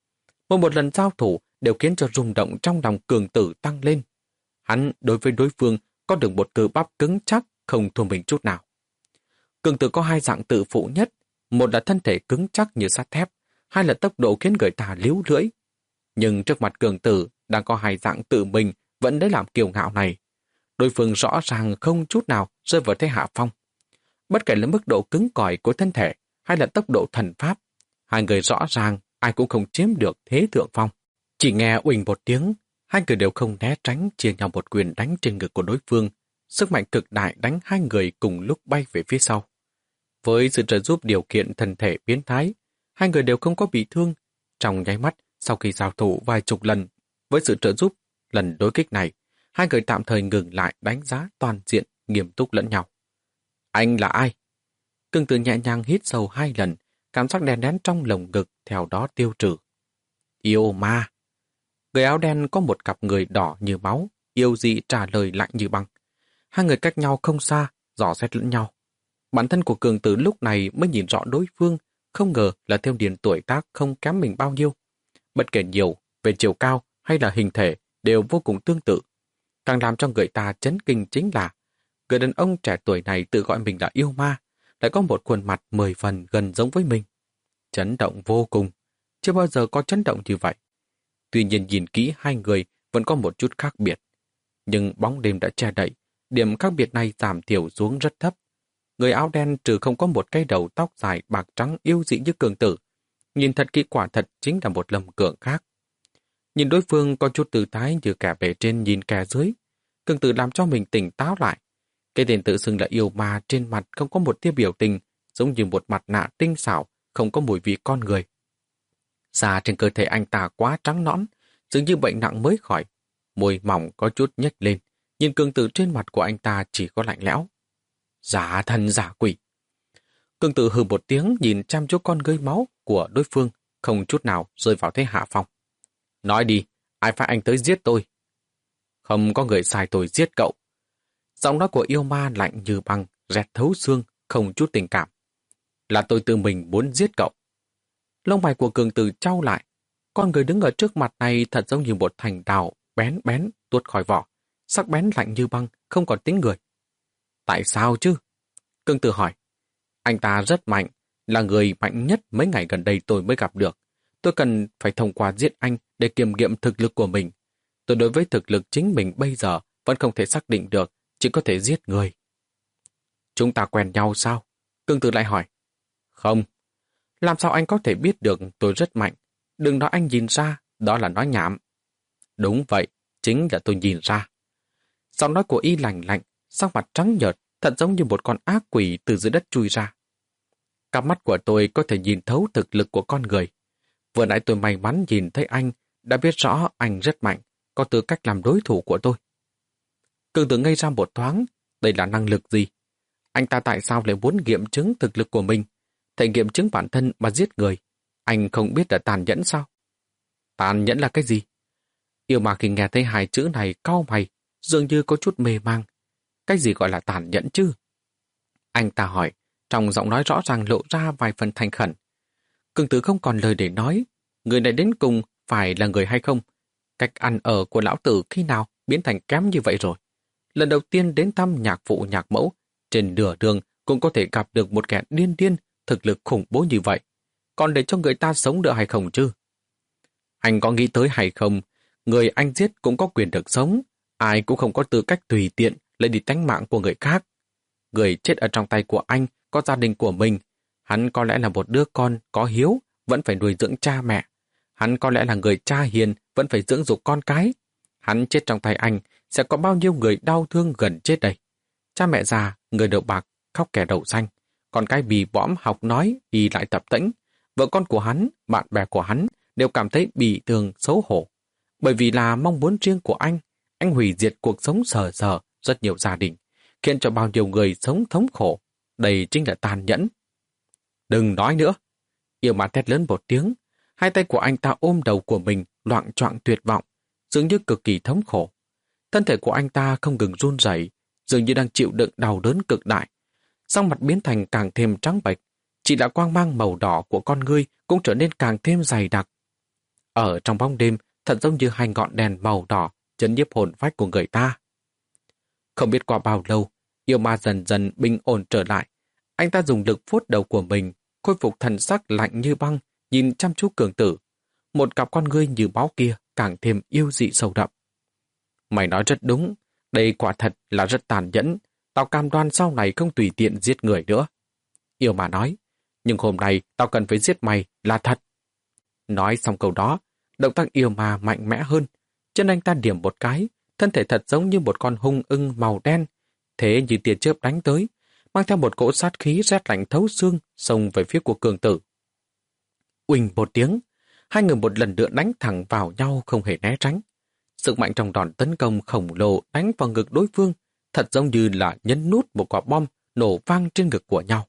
Mỗi một lần giao thủ đều khiến cho rung động trong lòng cường tử tăng lên. Hắn đối với đối phương có được một cơ bắp cứng chắc, không thua mình chút nào. Cường tử có hai dạng tự phụ nhất, một là thân thể cứng chắc như sắt thép, hai là tốc độ khiến người ta líu lưỡi. Nhưng trước mặt cường tử đang có hai dạng tự mình vẫn lấy làm kiêu ngạo này. Đối phương rõ ràng không chút nào rơi vào thế hạ phong. Bất kể là mức độ cứng cỏi của thân thể hay là tốc độ thần pháp, hai người rõ ràng ai cũng không chiếm được thế thượng phong. Chỉ nghe uỳnh một tiếng, hai người đều không né tránh, chia nhau một quyền đánh trên ngực của đối phương. Sức mạnh cực đại đánh hai người cùng lúc bay về phía sau. Với sự trợ giúp điều kiện thân thể biến thái, hai người đều không có bị thương. Trong nháy mắt, sau khi giao thủ vài chục lần, với sự trợ giúp lần đối kích này, hai người tạm thời ngừng lại đánh giá toàn diện, nghiêm túc lẫn nhau. Anh là ai? Cương Tử nhẹ nhàng hít sâu hai lần, cảm giác đen đén trong lồng ngực theo đó tiêu trừ. Yêu ma. Người áo đen có một cặp người đỏ như máu, yêu dị trả lời lạnh như băng. Hai người cách nhau không xa, dò xét lẫn nhau. Bản thân của Cường Tử lúc này mới nhìn rõ đối phương, không ngờ là theo điền tuổi tác không kém mình bao nhiêu. Bất kể nhiều, về chiều cao hay là hình thể đều vô cùng tương tự. Càng làm cho người ta chấn kinh chính là người đàn ông trẻ tuổi này tự gọi mình là yêu ma, lại có một khuôn mặt mười phần gần giống với mình. Chấn động vô cùng, chưa bao giờ có chấn động như vậy. Tuy nhiên nhìn kỹ hai người vẫn có một chút khác biệt. Nhưng bóng đêm đã che đậy, điểm khác biệt này giảm thiểu xuống rất thấp. Người áo đen trừ không có một cái đầu tóc dài bạc trắng yêu dị như Cường Tử. Nhìn thật kỹ quả thật chính là một Lâm Cường khác. Nhìn đối phương có chút tư thái như kẻ bề trên nhìn kẻ dưới. Cường Tử làm cho mình tỉnh táo lại. Cái tên tự xưng là yêu ma trên mặt không có một tia biểu tình, giống như một mặt nạ tinh xảo, không có mùi vị con người. Da trên cơ thể anh ta quá trắng nõn, dường như bệnh nặng mới khỏi. Môi mỏng có chút nhếch lên, nhìn Cường Tử trên mặt của anh ta chỉ có lạnh lẽo. Giả thần giả quỷ. Cường Tử hừ một tiếng nhìn chăm chú con ngươi máu của đối phương, không chút nào rơi vào thế hạ phong. Nói đi, ai phải anh tới giết tôi? Không có người sai tôi giết cậu. Giọng nói của yêu ma lạnh như băng, rét thấu xương, không chút tình cảm. Là tôi tự mình muốn giết cậu. Lông mày của Cường Tử trao lại. Con người đứng ở trước mặt này thật giống như một thành đào bén bén tuốt khỏi vỏ, sắc bén lạnh như băng, không còn tính người. Tại sao chứ? Cường Tử hỏi. Anh ta rất mạnh, là người mạnh nhất mấy ngày gần đây tôi mới gặp được. Tôi cần phải thông qua giết anh để kiểm nghiệm thực lực của mình. Tôi đối với thực lực chính mình bây giờ vẫn không thể xác định được, chỉ có thể giết người. Chúng ta quen nhau sao? Cường Tử lại hỏi. Không. Làm sao anh có thể biết được tôi rất mạnh? Đừng nói anh nhìn ra, đó là nói nhảm. Đúng vậy, chính là tôi nhìn ra. Giọng nói của y lạnh lạnh, sắc mặt trắng nhợt, thật giống như một con ác quỷ từ dưới đất chui ra. Cặp mắt của tôi có thể nhìn thấu thực lực của con người. Vừa nãy tôi may mắn nhìn thấy anh, đã biết rõ anh rất mạnh, có tư cách làm đối thủ của tôi. Cường Tử ngây ra một thoáng, đây là năng lực gì? Anh ta tại sao lại muốn nghiệm chứng thực lực của mình? Thể nghiệm chứng bản thân mà giết người. Anh không biết là tàn nhẫn sao? Tàn nhẫn là cái gì? Yêu mà khi nghe thấy hai chữ này cau mày, dường như có chút mê mang. Cái gì gọi là tàn nhẫn chứ? Anh ta hỏi, trong giọng nói rõ ràng lộ ra vài phần thành khẩn. Cường Tử không còn lời để nói, người này đến cùng phải là người hay không? Cách ăn ở của lão tử khi nào biến thành kém như vậy rồi? Lần đầu tiên đến thăm nhạc phụ nhạc mẫu, trên nửa đường cũng có thể gặp được một kẻ điên điên, thực lực khủng bố như vậy. Còn để cho người ta sống được hay không chứ? Anh có nghĩ tới hay không? Người anh giết cũng có quyền được sống, ai cũng không có tư cách tùy tiện lấy đi tánh mạng của người khác. Người chết ở trong tay của anh có gia đình của mình. Hắn có lẽ là một đứa con có hiếu, vẫn phải nuôi dưỡng cha mẹ. Hắn có lẽ là người cha hiền, vẫn phải dưỡng dục con cái. Hắn chết trong tay anh, sẽ có bao nhiêu người đau thương gần chết đây? Cha mẹ già, người đầu bạc, khóc kẻ đầu xanh. Con cái bì bõm học nói, y lại tập tễnh. Vợ con của hắn, bạn bè của hắn đều cảm thấy bị thương xấu hổ. Bởi vì là mong muốn riêng của anh, anh hủy diệt cuộc sống sờ sờ rất nhiều gia đình, khiến cho bao nhiêu người sống thống khổ. Đây chính là tàn nhẫn. Đừng nói nữa. Yêu ma thét lớn một tiếng, hai tay của anh ta ôm đầu của mình, loạng choạng tuyệt vọng, dường như cực kỳ thống khổ. Thân thể của anh ta không ngừng run rẩy, dường như đang chịu đựng đau đớn cực đại. Sắc mặt biến thành càng thêm trắng bệch, chỉ là quang mang màu đỏ của con ngươi cũng trở nên càng thêm dày đặc. Ở trong bóng đêm, thật giống như hai ngọn đèn màu đỏ chấn nhiếp hồn phách của người ta. Không biết qua bao lâu, yêu ma dần dần bình ổn trở lại. Anh ta dùng lực vuốt đầu của mình, khôi phục thần sắc lạnh như băng, nhìn chăm chú Cường Tử. Một cặp con ngươi như máu kia càng thêm yêu dị sâu đậm. Mày nói rất đúng, đây quả thật là rất tàn nhẫn. Tao cam đoan sau này không tùy tiện giết người nữa. Yêu ma nói, nhưng hôm nay tao cần phải giết mày là thật. Nói xong câu đó, động tác yêu ma mạnh mẽ hơn. Chân anh ta điểm một cái, thân thể thật giống như một con hung ưng màu đen. Thế như tia chớp đánh tới, mang theo một cỗ sát khí rét lạnh thấu xương, xông về phía của Cường Tử. Uỳnh một tiếng, hai người một lần nữa đánh thẳng vào nhau không hề né tránh. Sự mạnh trong đòn tấn công khổng lồ đánh vào ngực đối phương, thật giống như là nhấn nút một quả bom nổ vang trên ngực của nhau.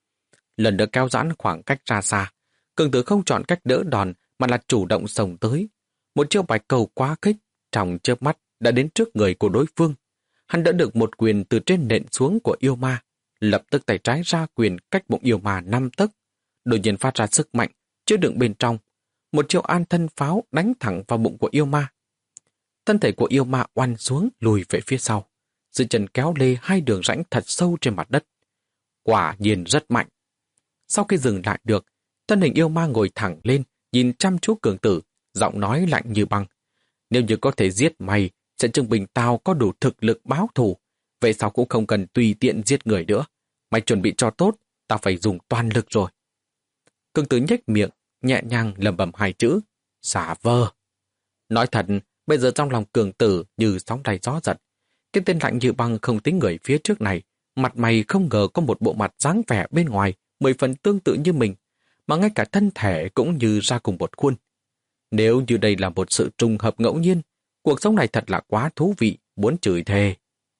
Lần nữa kéo giãn khoảng cách ra xa, Cường Tử không chọn cách đỡ đòn mà là chủ động xông tới. Một chiêu bạch cầu quá khích, trong chớp mắt đã đến trước người của đối phương. Hắn đỡ được một quyền từ trên nện xuống của yêu ma, lập tức tay trái ra quyền cách bụng yêu ma năm tấc, đột nhiên phát ra sức mạnh chứa đựng bên trong. Một chiêu an thân pháo đánh thẳng vào bụng của yêu ma. Thân thể của yêu ma oằn xuống lùi về phía sau, dưới chân kéo lê hai đường rãnh thật sâu trên mặt đất. Quả nhiên rất mạnh. Sau khi dừng lại được, thân hình yêu ma ngồi thẳng lên, nhìn chăm chú Cường Tử, giọng nói lạnh như băng. Nếu như có thể giết mày, sẽ chứng minh tao có đủ thực lực báo thù. Vậy sao cũng không cần tùy tiện giết người nữa. Mày chuẩn bị cho tốt, tao phải dùng toàn lực rồi. Cường Tử nhếch miệng, nhẹ nhàng lẩm bẩm hai chữ, xả vờ. Nói thật, bây giờ trong lòng Cường Tử như sóng đầy gió giật. Cái tên lạnh như băng không tính người phía trước này, mặt mày không ngờ có một bộ mặt dáng vẻ bên ngoài, mười phần tương tự như mình, mà ngay cả thân thể cũng như ra cùng một khuôn. Nếu như đây là một sự trùng hợp ngẫu nhiên, cuộc sống này thật là quá thú vị, muốn chửi thề.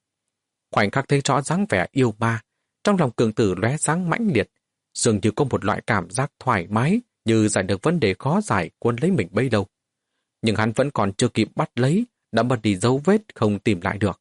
Khoảnh khắc thấy rõ dáng vẻ yêu ma, trong lòng Cường Tử lóe sáng mãnh liệt, dường như có một loại cảm giác thoải mái như giải được vấn đề khó giải cuốn lấy mình bấy lâu. Nhưng hắn vẫn còn chưa kịp bắt lấy, đã mất đi dấu vết không tìm lại được.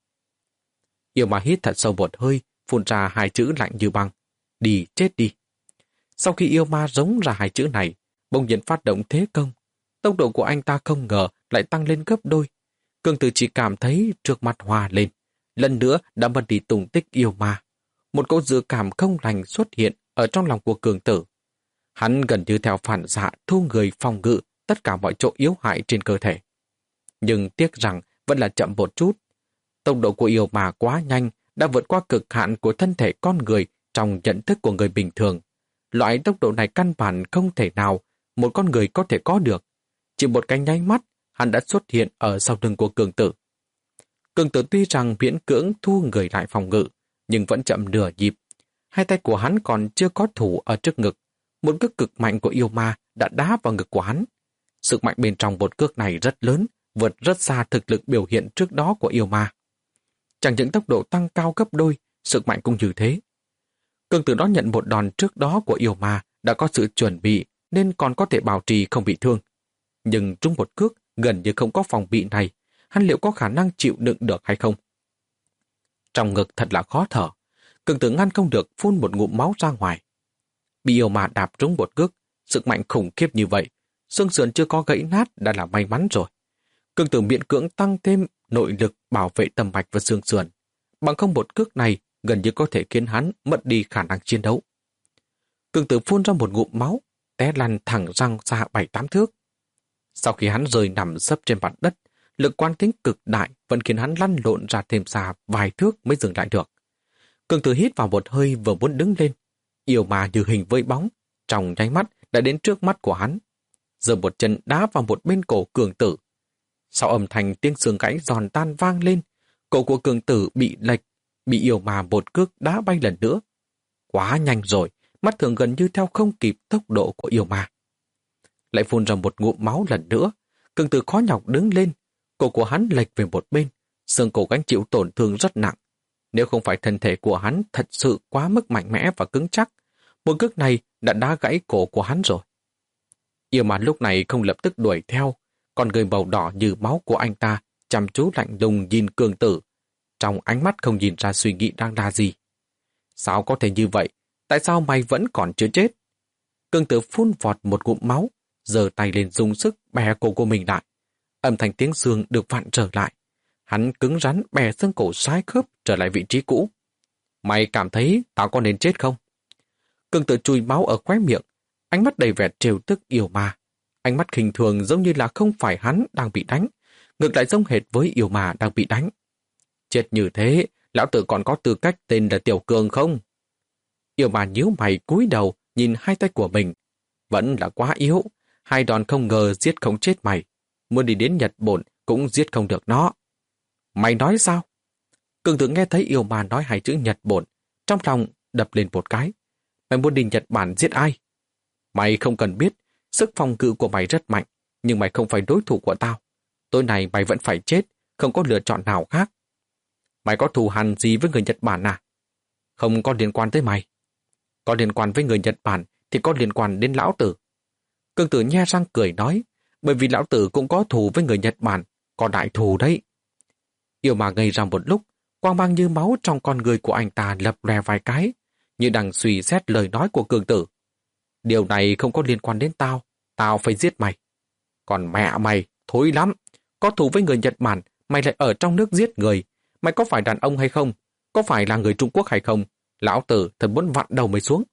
Yêu ma hít thật sâu một hơi, phun ra hai chữ lạnh như băng, đi chết đi. Sau khi yêu ma giống ra hai chữ này, bỗng nhiên phát động thế công. Tốc độ của anh ta không ngờ lại tăng lên gấp đôi. Cường Tử chỉ cảm thấy trước mặt hòa lên, lần nữa đã mất đi tung tích yêu ma. Một cỗ dự cảm không lành xuất hiện ở trong lòng của Cường Tử. Hắn gần như theo phản xạ thu người phòng ngự tất cả mọi chỗ yếu hại trên cơ thể. Nhưng tiếc rằng vẫn là chậm một chút. Tốc độ của yêu ma quá nhanh, đã vượt qua cực hạn của thân thể con người trong nhận thức của người bình thường. Loại tốc độ này căn bản không thể nào một con người có thể có được. Chỉ một cái nháy mắt, hắn đã xuất hiện ở sau lưng của Cường Tử. Cường Tử tuy rằng miễn cưỡng thu người lại phòng ngự, nhưng vẫn chậm nửa nhịp. Hai tay của hắn còn chưa có thủ ở trước ngực. Một cước cực mạnh của yêu ma đã đá vào ngực của hắn. Sức mạnh bên trong một cước này rất lớn, vượt rất xa thực lực biểu hiện trước đó của yêu ma. Chẳng những tốc độ tăng cao gấp đôi, sức mạnh cũng như thế. Cường Tử đón nhận một đòn trước đó của yêu ma đã có sự chuẩn bị nên còn có thể bảo trì không bị thương. Nhưng trúng một cước gần như không có phòng bị này, hắn liệu có khả năng chịu đựng được hay không? Trong ngực thật là khó thở, Cường Tử ngăn không được phun một ngụm máu ra ngoài. Bị yêu ma đạp trúng một cước, sức mạnh khủng khiếp như vậy, xương sườn chưa có gãy nát đã là may mắn rồi. Cường Tử miễn cưỡng tăng thêm nội lực bảo vệ tầm mạch và xương sườn. Bằng không một cước này gần như có thể khiến hắn mất đi khả năng chiến đấu. Cường Tử phun ra một ngụm máu, té lăn thẳng răng xa bảy tám thước. Sau khi hắn rơi nằm sấp trên mặt đất, lực quán tính cực đại vẫn khiến hắn lăn lộn ra thêm xa vài thước mới dừng lại được. Cường Tử hít vào một hơi vừa muốn đứng lên, yêu ma như hình với bóng, trong nháy mắt đã đến trước mắt của hắn, giơ một chân đá vào một bên cổ Cường Tử. Sau âm thanh tiếng xương gãy giòn tan vang lên, cổ của Cường Tử bị lệch, bị yêu ma một cước đá bay lần nữa. Quá nhanh rồi, mắt thường gần như theo không kịp tốc độ của yêu ma. Lại phun ra một ngụm máu lần nữa, Cường Tử khó nhọc đứng lên, cổ của hắn lệch về một bên, xương cổ gánh chịu tổn thương rất nặng. Nếu không phải thân thể của hắn thật sự quá mức mạnh mẽ và cứng chắc, một cước này đã đá gãy cổ của hắn rồi. Yêu ma lúc này không lập tức đuổi theo, còn người màu đỏ như máu của anh ta chăm chú lạnh lùng nhìn Cường Tử, trong ánh mắt không nhìn ra suy nghĩ đang là gì. Sao có thể như vậy? Tại sao mày vẫn còn chưa chết? Cường Tử phun vọt một ngụm máu, giơ tay lên dùng sức bè cổ của mình lại. Âm thanh tiếng xương được vặn trở lại. Hắn cứng rắn bè xương cổ sai khớp trở lại vị trí cũ. Mày cảm thấy tao có nên chết không? Cường Tử chùi máu ở khóe miệng, ánh mắt đầy vẻ trêu tức yêu ma. Ánh mắt khinh thường giống như là không phải hắn đang bị đánh, ngược lại giống hệt với yêu ma đang bị đánh. Chết như thế, lão tử còn có tư cách tên là Tiểu Cường không? Yêu ma nhíu mày cúi đầu nhìn hai tay của mình. Vẫn là quá yếu, hai đòn không ngờ giết không chết mày. Muốn đi đến Nhật Bản cũng giết không được nó. Mày nói sao? Cường Tử nghe thấy yêu ma nói hai chữ Nhật Bản, trong lòng đập lên một cái. Mày muốn đi Nhật Bản giết ai? Mày không cần biết, sức phòng cự của mày rất mạnh, nhưng mày không phải đối thủ của tao. Tối nay mày vẫn phải chết, không có lựa chọn nào khác. Mày có thù hằn gì với người Nhật Bản à? Không có liên quan tới mày. Có liên quan với người Nhật Bản thì có liên quan đến lão tử. Cường Tử nhe răng cười nói, bởi vì lão tử cũng có thù với người Nhật Bản, có đại thù đấy. Yêu ma ngây ra một lúc, quang mang như máu trong con người của anh ta lập lòe vài cái, như đang suy xét lời nói của Cường Tử. Điều này không có liên quan đến tao, tao phải giết mày. Còn mẹ mày, thối lắm, có thù với người Nhật Bản, mày lại ở trong nước giết người. Mày có phải đàn ông hay không? Có phải là người Trung Quốc hay không? Lão tử thật muốn vặn đầu mày xuống.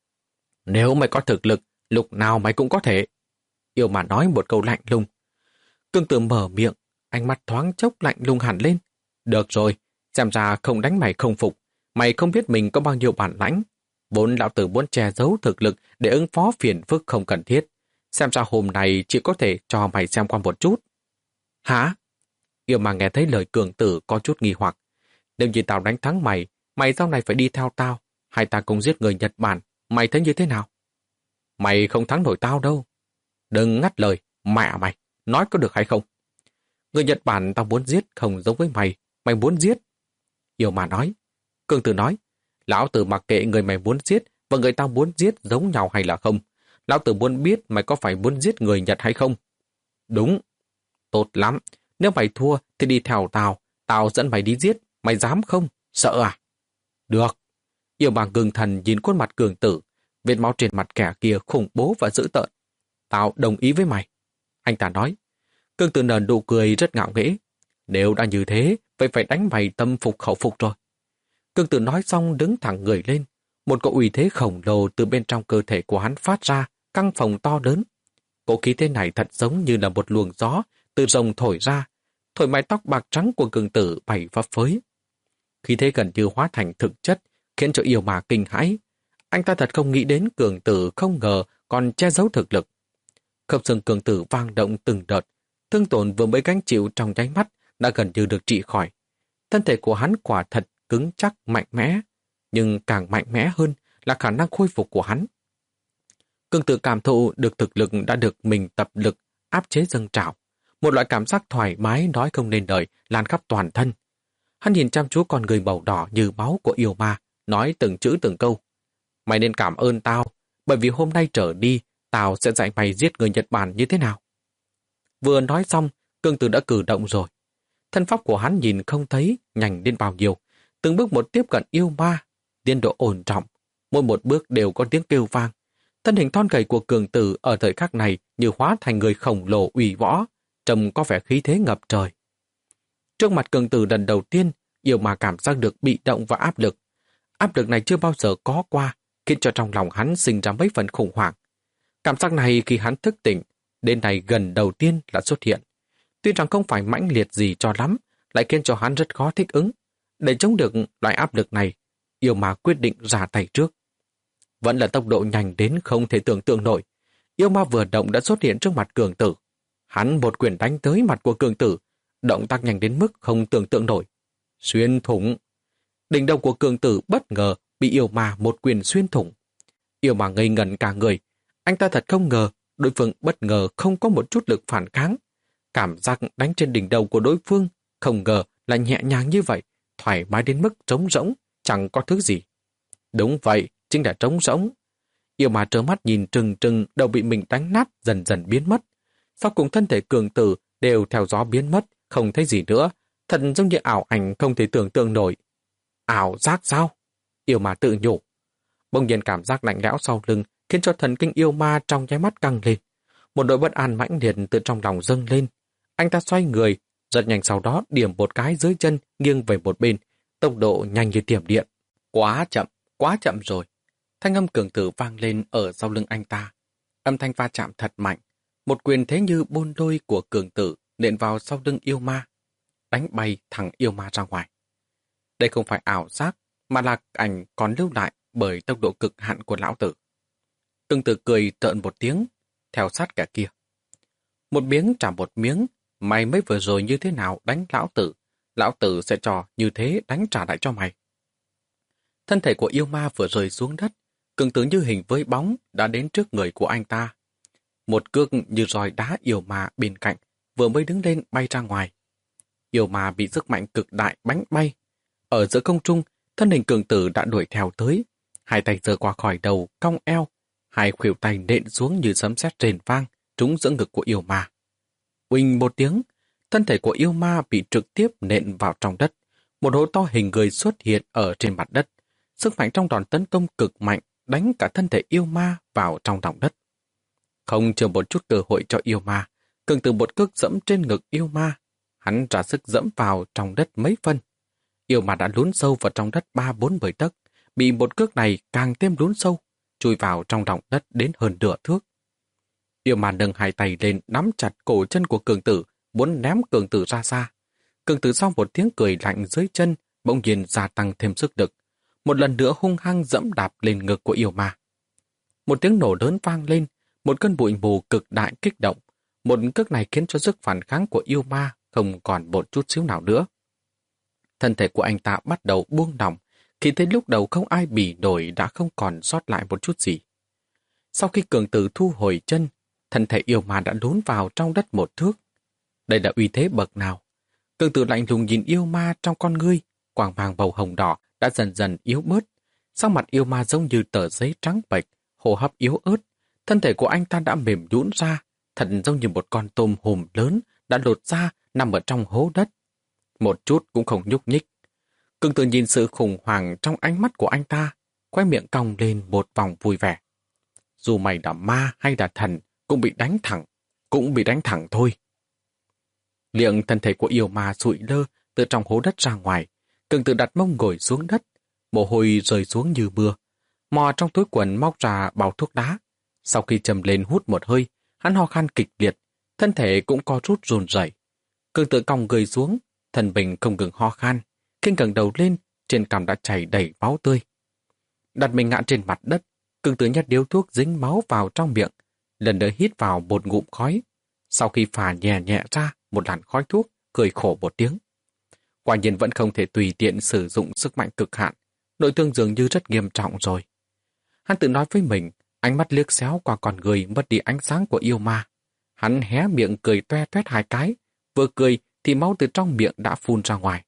Nếu mày có thực lực, lúc nào mày cũng có thể. Yêu ma nói một câu lạnh lùng. Cường Tử mở miệng, ánh mắt thoáng chốc lạnh lùng hẳn lên. Được rồi, xem ra không đánh mày không phục. Mày không biết mình có bao nhiêu bản lãnh. Vốn lão tử muốn che giấu thực lực để ứng phó phiền phức không cần thiết. Xem ra hôm nay chỉ có thể cho mày xem qua một chút. Hả? Yêu ma nghe thấy lời Cường Tử có chút nghi hoặc. Nếu như tao đánh thắng mày, mày sau này phải đi theo tao. Hay ta cùng giết người Nhật Bản, mày thấy như thế nào? Mày không thắng nổi tao đâu. Đừng ngắt lời, mẹ mày, nói có được hay không? Người Nhật Bản tao muốn giết không giống với mày, mày muốn giết. Yêu ma nói. Cường Tử nói, lão tử mặc kệ người mày muốn giết và người tao muốn giết giống nhau hay là không. Lão tử muốn biết mày có phải muốn giết người Nhật hay không. Đúng. Tốt lắm, nếu mày thua thì đi theo tao, tao dẫn mày đi giết, mày dám không? Sợ à? Được. Yêu ma ngừng thần nhìn khuôn mặt Cường Tử, vết máu trên mặt kẻ kia khủng bố và dữ tợn. Tao đồng ý với mày. Anh ta nói. Cường Tử nở nụ cười rất ngạo nghễ. Nếu đã như thế, vậy phải đánh mày tâm phục khẩu phục rồi. Cường Tử nói xong đứng thẳng người lên. Một cỗ uy thế khổng lồ từ bên trong cơ thể của hắn phát ra, căng phồng to lớn. Cỗ khí thế này thật giống như là một luồng gió từ rồng thổi ra, thổi mái tóc bạc trắng của Cường Tử bay phấp phới. Khí thế gần như hóa thành thực chất, khiến cho yêu ma kinh hãi. Anh ta thật không nghĩ đến Cường Tử không ngờ còn che giấu thực lực. Khớp xương Cường Tử vang động từng đợt, thương tổn vừa mới gánh chịu trong nháy mắt đã gần như được trị khỏi. Thân thể của hắn quả thật cứng chắc mạnh mẽ, nhưng càng mạnh mẽ hơn là khả năng khôi phục của hắn. Cường Tử cảm thụ được thực lực đã được mình tập lực áp chế dâng trào, một loại cảm giác thoải mái nói không nên lời lan khắp toàn thân. Hắn nhìn chăm chú con người màu đỏ như máu của yêu ma, nói từng chữ từng câu. Mày nên cảm ơn tao, bởi vì hôm nay trở đi, tao sẽ dạy mày giết người Nhật Bản như thế nào. Vừa nói xong, Cường Tử đã cử động rồi. Thân pháp của hắn nhìn không thấy nhanh đến bao nhiêu, từng bước một tiếp cận yêu ma, tiến độ ổn trọng, mỗi một bước đều có tiếng kêu vang. Thân hình thon gầy của Cường Tử ở thời khắc này như hóa thành người khổng lồ uy võ, trông có vẻ khí thế ngập trời. Trước mặt Cường Tử lần đầu tiên, yêu ma cảm giác được bị động và áp lực. Áp lực này chưa bao giờ có qua, khiến cho trong lòng hắn sinh ra mấy phần khủng hoảng. Cảm giác này khi hắn thức tỉnh, đến này gần đầu tiên là xuất hiện. Tuy rằng không phải mãnh liệt gì cho lắm, lại khiến cho hắn rất khó thích ứng. Để chống được loại áp lực này, yêu ma quyết định ra tay trước. Vẫn là tốc độ nhanh đến không thể tưởng tượng nổi. Yêu ma vừa động đã xuất hiện trước mặt Cường Tử. Hắn một quyền đánh tới mặt của Cường Tử, động tác nhanh đến mức không tưởng tượng nổi. Xuyên thủng. Đỉnh đầu của Cường Tử bất ngờ bị yêu ma một quyền xuyên thủng. Yêu ma ngây ngẩn cả người. Anh ta thật không ngờ, đối phương bất ngờ không có một chút lực phản kháng. Cảm giác đánh trên đỉnh đầu của đối phương không ngờ là nhẹ nhàng như vậy, thoải mái đến mức trống rỗng, chẳng có thứ gì. Đúng vậy, chính là trống rỗng. Yêu ma trơ mắt nhìn trừng trừng đầu bị mình đánh nát dần dần biến mất. Sau cùng thân thể Cường Tử đều theo gió biến mất, không thấy gì nữa, thật giống như ảo ảnh không thể tưởng tượng nổi. Ảo giác sao? Yêu ma tự nhủ. Bỗng nhiên cảm giác lạnh lẽo sau lưng khiến cho thần kinh yêu ma trong nháy mắt căng lên. Một nỗi bất an mãnh liệt từ trong lòng dâng lên. Anh ta xoay người, rất nhanh sau đó điểm một cái dưới chân nghiêng về một bên, tốc độ nhanh như tiềm điện. Quá chậm, quá chậm rồi. Thanh âm cường tử vang lên ở sau lưng anh ta. Âm thanh va chạm thật mạnh. Một quyền thế như bôn đôi của cường tử nện vào sau lưng yêu ma, đánh bay thằng yêu ma ra ngoài. Đây không phải ảo giác, mà là ảnh còn lưu lại bởi tốc độ cực hạn của lão tử. Cường tử cười trợn một tiếng, theo sát kẻ kia. Một miếng trả một miếng, mày mới vừa rồi như thế nào đánh lão tử, lão tử sẽ cho như thế đánh trả lại cho mày. Thân thể của yêu ma vừa rơi xuống đất, cường tử như hình với bóng đã đến trước người của anh ta. Một cước như roi đá yêu ma bên cạnh, vừa mới đứng lên bay ra ngoài. Yêu ma bị sức mạnh cực đại bánh bay. Ở giữa không trung, thân hình cường tử đã đuổi theo tới. Hai tay giơ qua khỏi đầu, cong eo. Hai khuỷu tay nện xuống như sấm sét rền vang, trúng giữa ngực của yêu ma. Uỳnh một tiếng, thân thể của yêu ma bị trực tiếp nện vào trong đất. Một hố to hình người xuất hiện ở trên mặt đất. Sức mạnh trong đòn tấn công cực mạnh đánh cả thân thể yêu ma vào trong lòng đất. Không chờ một chút cơ hội cho yêu ma, cường tử một cước dẫm trên ngực yêu ma. Hắn ra sức dẫm vào trong đất mấy phân. Yêu ma đã lún sâu vào trong đất ba bốn mươi tấc, bị một cước này càng thêm lún sâu, chui vào trong lòng đất đến hơn nửa thước. Yêu ma nâng hai tay lên nắm chặt cổ chân của cường tử, muốn ném cường tử ra xa. Cường tử sau một tiếng cười lạnh dưới chân, bỗng nhiên gia tăng thêm sức lực. Một lần nữa hung hăng dẫm đạp lên ngực của yêu ma. Một tiếng nổ lớn vang lên, một cơn bụi mù cực đại kích động. Một cước này khiến cho sức phản kháng của yêu ma không còn một chút xíu nào nữa. Thân thể của anh ta bắt đầu buông lỏng, khi thấy lúc đầu không ai bỉ nổi đã không còn sót lại một chút gì. Sau khi cường tử thu hồi chân, thân thể yêu ma đã lún vào trong đất một thước. Đây là uy thế bậc nào? Cường tử lạnh lùng nhìn yêu ma trong con ngươi, quàng vàng bầu hồng đỏ đã dần dần yếu bớt. Sắc mặt yêu ma giống như tờ giấy trắng bệch, hô hấp yếu ớt. Thân thể của anh ta đã mềm nhũn ra, thật giống như một con tôm hùm lớn đã lột ra nằm ở trong hố đất. Một chút cũng không nhúc nhích. Cường tử nhìn sự khủng hoảng trong ánh mắt của anh ta, khóe miệng cong lên một vòng vui vẻ. Dù mày là ma hay là thần, cũng bị đánh thẳng, cũng bị đánh thẳng thôi. Liệng thân thể của yêu ma sụi lơ từ trong hố đất ra ngoài. Cường tử đặt mông ngồi xuống đất, mồ hôi rơi xuống như mưa. Mò trong túi quần móc ra bao thuốc đá. Sau khi châm lên hút một hơi, hắn ho khan kịch liệt, thân thể cũng co rút run rẩy. Cường tử cong người xuống, thân mình không ngừng ho khan. Khi ngẩng đầu lên, trên cằm đã chảy đầy máu tươi. Đặt mình ngã trên mặt đất, cường tử nhét điếu thuốc dính máu vào trong miệng, lần nữa hít vào một ngụm khói. Sau khi phả nhẹ nhẹ ra một làn khói thuốc, cười khổ một tiếng. Quả nhiên vẫn không thể tùy tiện sử dụng sức mạnh cực hạn, nội thương dường như rất nghiêm trọng rồi. Hắn tự nói với mình, ánh mắt liếc xéo qua con người mất đi ánh sáng của yêu ma. Hắn hé miệng cười toe toét hai cái, vừa cười thì máu từ trong miệng đã phun ra ngoài.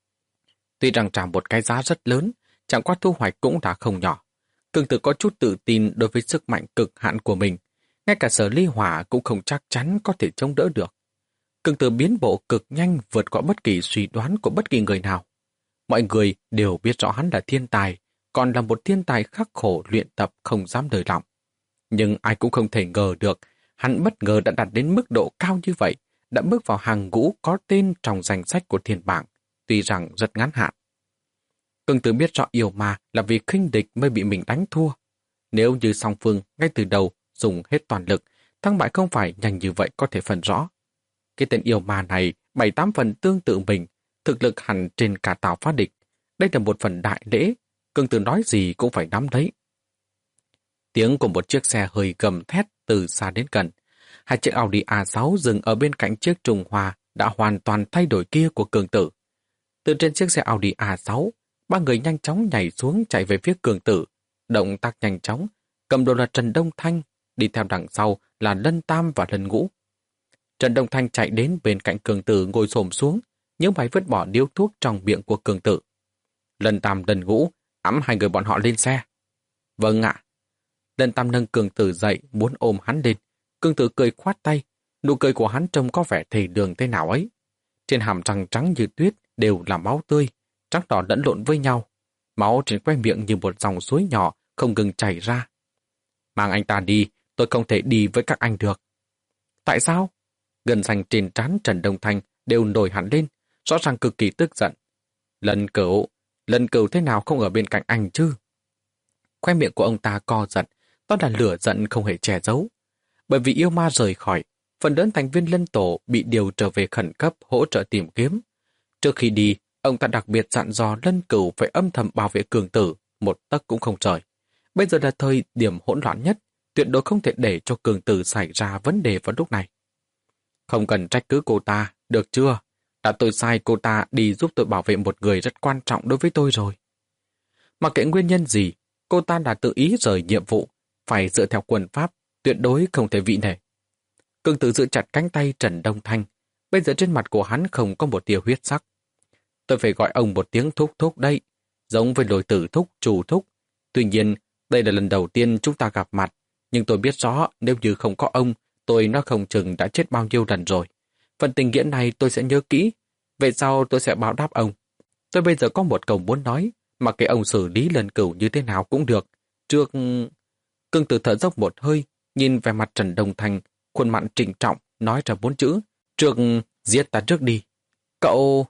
Tuy rằng trả một cái giá rất lớn, chẳng qua thu hoạch cũng đã không nhỏ. Cường tử có chút tự tin đối với sức mạnh cực hạn của mình, ngay cả Sở Ly Hỏa cũng không chắc chắn có thể chống đỡ được. Cường tử biến bộ cực nhanh vượt qua bất kỳ suy đoán của bất kỳ người nào. Mọi người đều biết rõ hắn là thiên tài, còn là một thiên tài khắc khổ luyện tập không dám đời lòng. Nhưng ai cũng không thể ngờ được, hắn bất ngờ đã đạt đến mức độ cao như vậy, đã bước vào hàng ngũ có tên trong danh sách của thiên bảng, tuy rằng rất ngắn hạn. Cường tử biết rõ yêu ma là vì khinh địch mới bị mình đánh thua. Nếu như song phương ngay từ đầu dùng hết toàn lực, thắng bại không phải nhanh như vậy có thể phân rõ. Cái tên yêu ma này bảy tám phần tương tự mình, thực lực hẳn trên cả tàu phá địch. Đây là một phần đại lễ, cường tử nói gì cũng phải nắm lấy. Tiếng của một chiếc xe hơi gầm thét từ xa đến gần. Hai chiếc Audi a sáu dừng ở bên cạnh chiếc Trung Hoa đã hoàn toàn thay đổi kia của cường tử. Từ trên chiếc xe Audi a sáu, ba người nhanh chóng nhảy xuống chạy về phía cường tử. Động tác nhanh chóng, cầm đầu là Trần Đông Thanh, đi theo đằng sau là Lân Tam và Lân Ngũ. Trần Đông Thanh chạy đến bên cạnh cường tử ngồi xổm xuống, nhớ mày vứt bỏ điếu thuốc trong miệng của cường tử. Lân Tam Lân Ngũ ẵm hai người bọn họ lên xe. Vâng ạ. Lân Tam nâng cường tử dậy muốn ôm hắn lên. Cường tử cười khoát tay, nụ cười của hắn trông có vẻ thề đường thế nào ấy. Trên hàm răng trắng như tuyết đều là máu tươi, trắng đỏ lẫn lộn với nhau. Máu trên que miệng như một dòng suối nhỏ không ngừng chảy ra. Mang anh ta đi, tôi không thể đi với các anh được. Tại sao? Gân xanh trên trán Trần Đông Thanh đều nổi hẳn lên, rõ ràng cực kỳ tức giận. Lần Cửu, Lần Cửu thế nào không ở bên cạnh anh chứ? Khoe miệng của ông ta co giật, đó là lửa giận không hề che giấu. Bởi vì yêu ma rời khỏi, phần lớn thành viên Lân Tổ bị điều trở về khẩn cấp hỗ trợ tìm kiếm. Trước khi đi, ông ta đặc biệt dặn dò Lân Cửu phải âm thầm bảo vệ Cường Tử, một tấc cũng không rời. Bây giờ là thời điểm hỗn loạn nhất, tuyệt đối không thể để cho Cường Tử xảy ra vấn đề vào lúc này. Không cần trách cứ cô ta, được chưa? Đã tôi sai cô ta đi giúp tôi bảo vệ một người rất quan trọng đối với tôi rồi. Mặc kệ nguyên nhân gì, cô ta đã tự ý rời nhiệm vụ, phải dựa theo quân pháp, tuyệt đối không thể vị nể. Cường Tử giữ chặt cánh tay Trần Đông Thanh, bây giờ trên mặt của hắn không có một tia huyết sắc. Tôi phải gọi ông một tiếng thúc thúc đây, giống với Lôi Tử thúc, Chủ thúc. Tuy nhiên, đây là lần đầu tiên chúng ta gặp mặt, nhưng tôi biết rõ nếu như không có ông, tôi nó không chừng đã chết bao nhiêu lần rồi. Phần tình nghĩa này tôi sẽ nhớ kỹ, về sau tôi sẽ báo đáp ông. Tôi bây giờ có một câu muốn nói, mà cái ông xử lý Lần Cửu như thế nào cũng được. Trước... Cường Tử thở dốc một hơi, nhìn về mặt Trần Đông Thanh, khuôn mặt trịnh trọng, nói ra bốn chữ. Trước, giết ta trước đi. Cậu...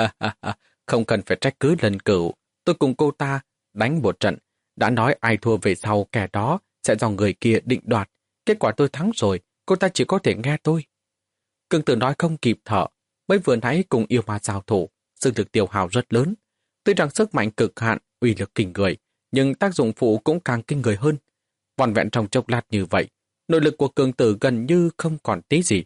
không cần phải trách cứ Lần Cửu. Tôi cùng cô ta đánh một trận. Đã nói ai thua về sau kẻ đó sẽ do người kia định đoạt. Kết quả tôi thắng rồi, cô ta chỉ có thể nghe tôi. Cường Tử nói không kịp thở. Mới vừa nãy cùng yêu ma giao thủ, sức lực tiêu hao rất lớn. Tuy rằng sức mạnh cực hạn, uy lực kinh người, nhưng tác dụng phụ cũng càng kinh người hơn. Vòn vẹn trong chốc lát như vậy, nội lực của Cường Tử gần như không còn tí gì.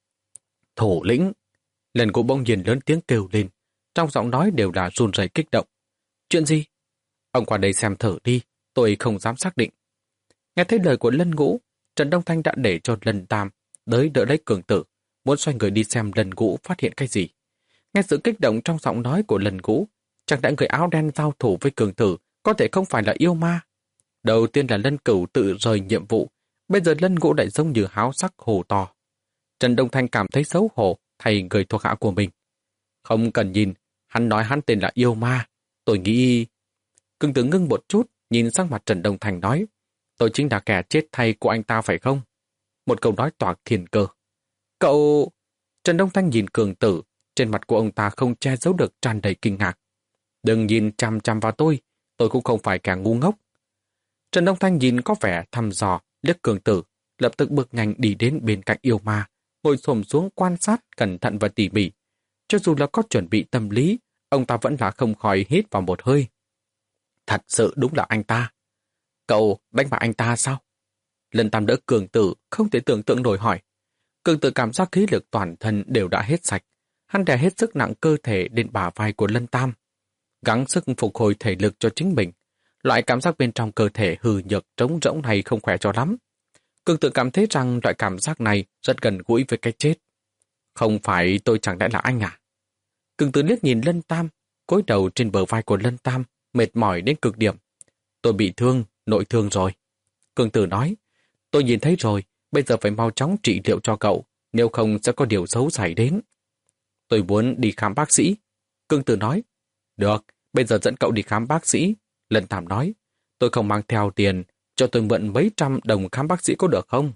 Thủ lĩnh! Lần Ngũ bỗng nhiên lớn tiếng kêu lên, trong giọng nói đều là run rẩy kích động. Chuyện gì? Ông qua đây xem thử đi, tôi không dám xác định. Nghe thấy lời của Lân Ngũ, Trần Đông Thanh đã để cho Lân Tam tới đỡ lấy Cường Tử, muốn xoay người đi xem Lân Ngũ phát hiện cái gì. Nghe sự kích động trong giọng nói của Lân Ngũ, chẳng lẽ người áo đen giao thủ với Cường Tử có thể không phải là yêu ma? Đầu tiên là Lân Cửu tự rời nhiệm vụ, bây giờ Lân Ngũ lại giống như háo sắc hồ to. Trần Đông Thanh cảm thấy xấu hổ thay người thuộc hạ của mình. Không cần nhìn, hắn nói hắn tên là yêu ma. Tôi nghĩ... Cường Tử ngưng một chút, nhìn sang mặt Trần Đông Thanh nói, tôi chính là kẻ chết thay của anh ta phải không? Một câu nói toạc thiên cơ. Cậu... Trần Đông Thanh nhìn Cường Tử, trên mặt của ông ta không che giấu được tràn đầy kinh ngạc. Đừng nhìn chằm chằm vào tôi, tôi cũng không phải kẻ ngu ngốc. Trần Đông Thanh nhìn có vẻ thăm dò, liếc Cường Tử, lập tức bước nhanh đi đến bên cạnh yêu ma, ngồi xổm xuống quan sát cẩn thận và tỉ mỉ. Cho dù là có chuẩn bị tâm lý, ông ta vẫn là không khỏi hít vào một hơi. Thật sự đúng là anh ta. Cậu đánh bại anh ta sao? Lân Tam đỡ Cường Tử, không thể tưởng tượng nổi hỏi. Cường Tử cảm giác khí lực toàn thân đều đã hết sạch. Hắn đè hết sức nặng cơ thể lên bả vai của Lân Tam, gắng sức phục hồi thể lực cho chính mình. Loại cảm giác bên trong cơ thể hư nhược trống rỗng này không khỏe cho lắm. Cường Tử cảm thấy rằng loại cảm giác này rất gần gũi với cái chết. Không phải tôi chẳng lẽ là anh à? Cường Tử liếc nhìn Lân Tam, cúi đầu trên bờ vai của Lân Tam, mệt mỏi đến cực điểm. Tôi bị thương, nội thương rồi. Cường Tử nói, tôi nhìn thấy rồi, bây giờ phải mau chóng trị liệu cho cậu, nếu không sẽ có điều xấu xảy đến. Tôi muốn đi khám bác sĩ. Cường Tử nói, được, bây giờ dẫn cậu đi khám bác sĩ. Lân Tam nói, tôi không mang theo tiền, cho tôi mượn mấy trăm đồng khám bác sĩ có được không?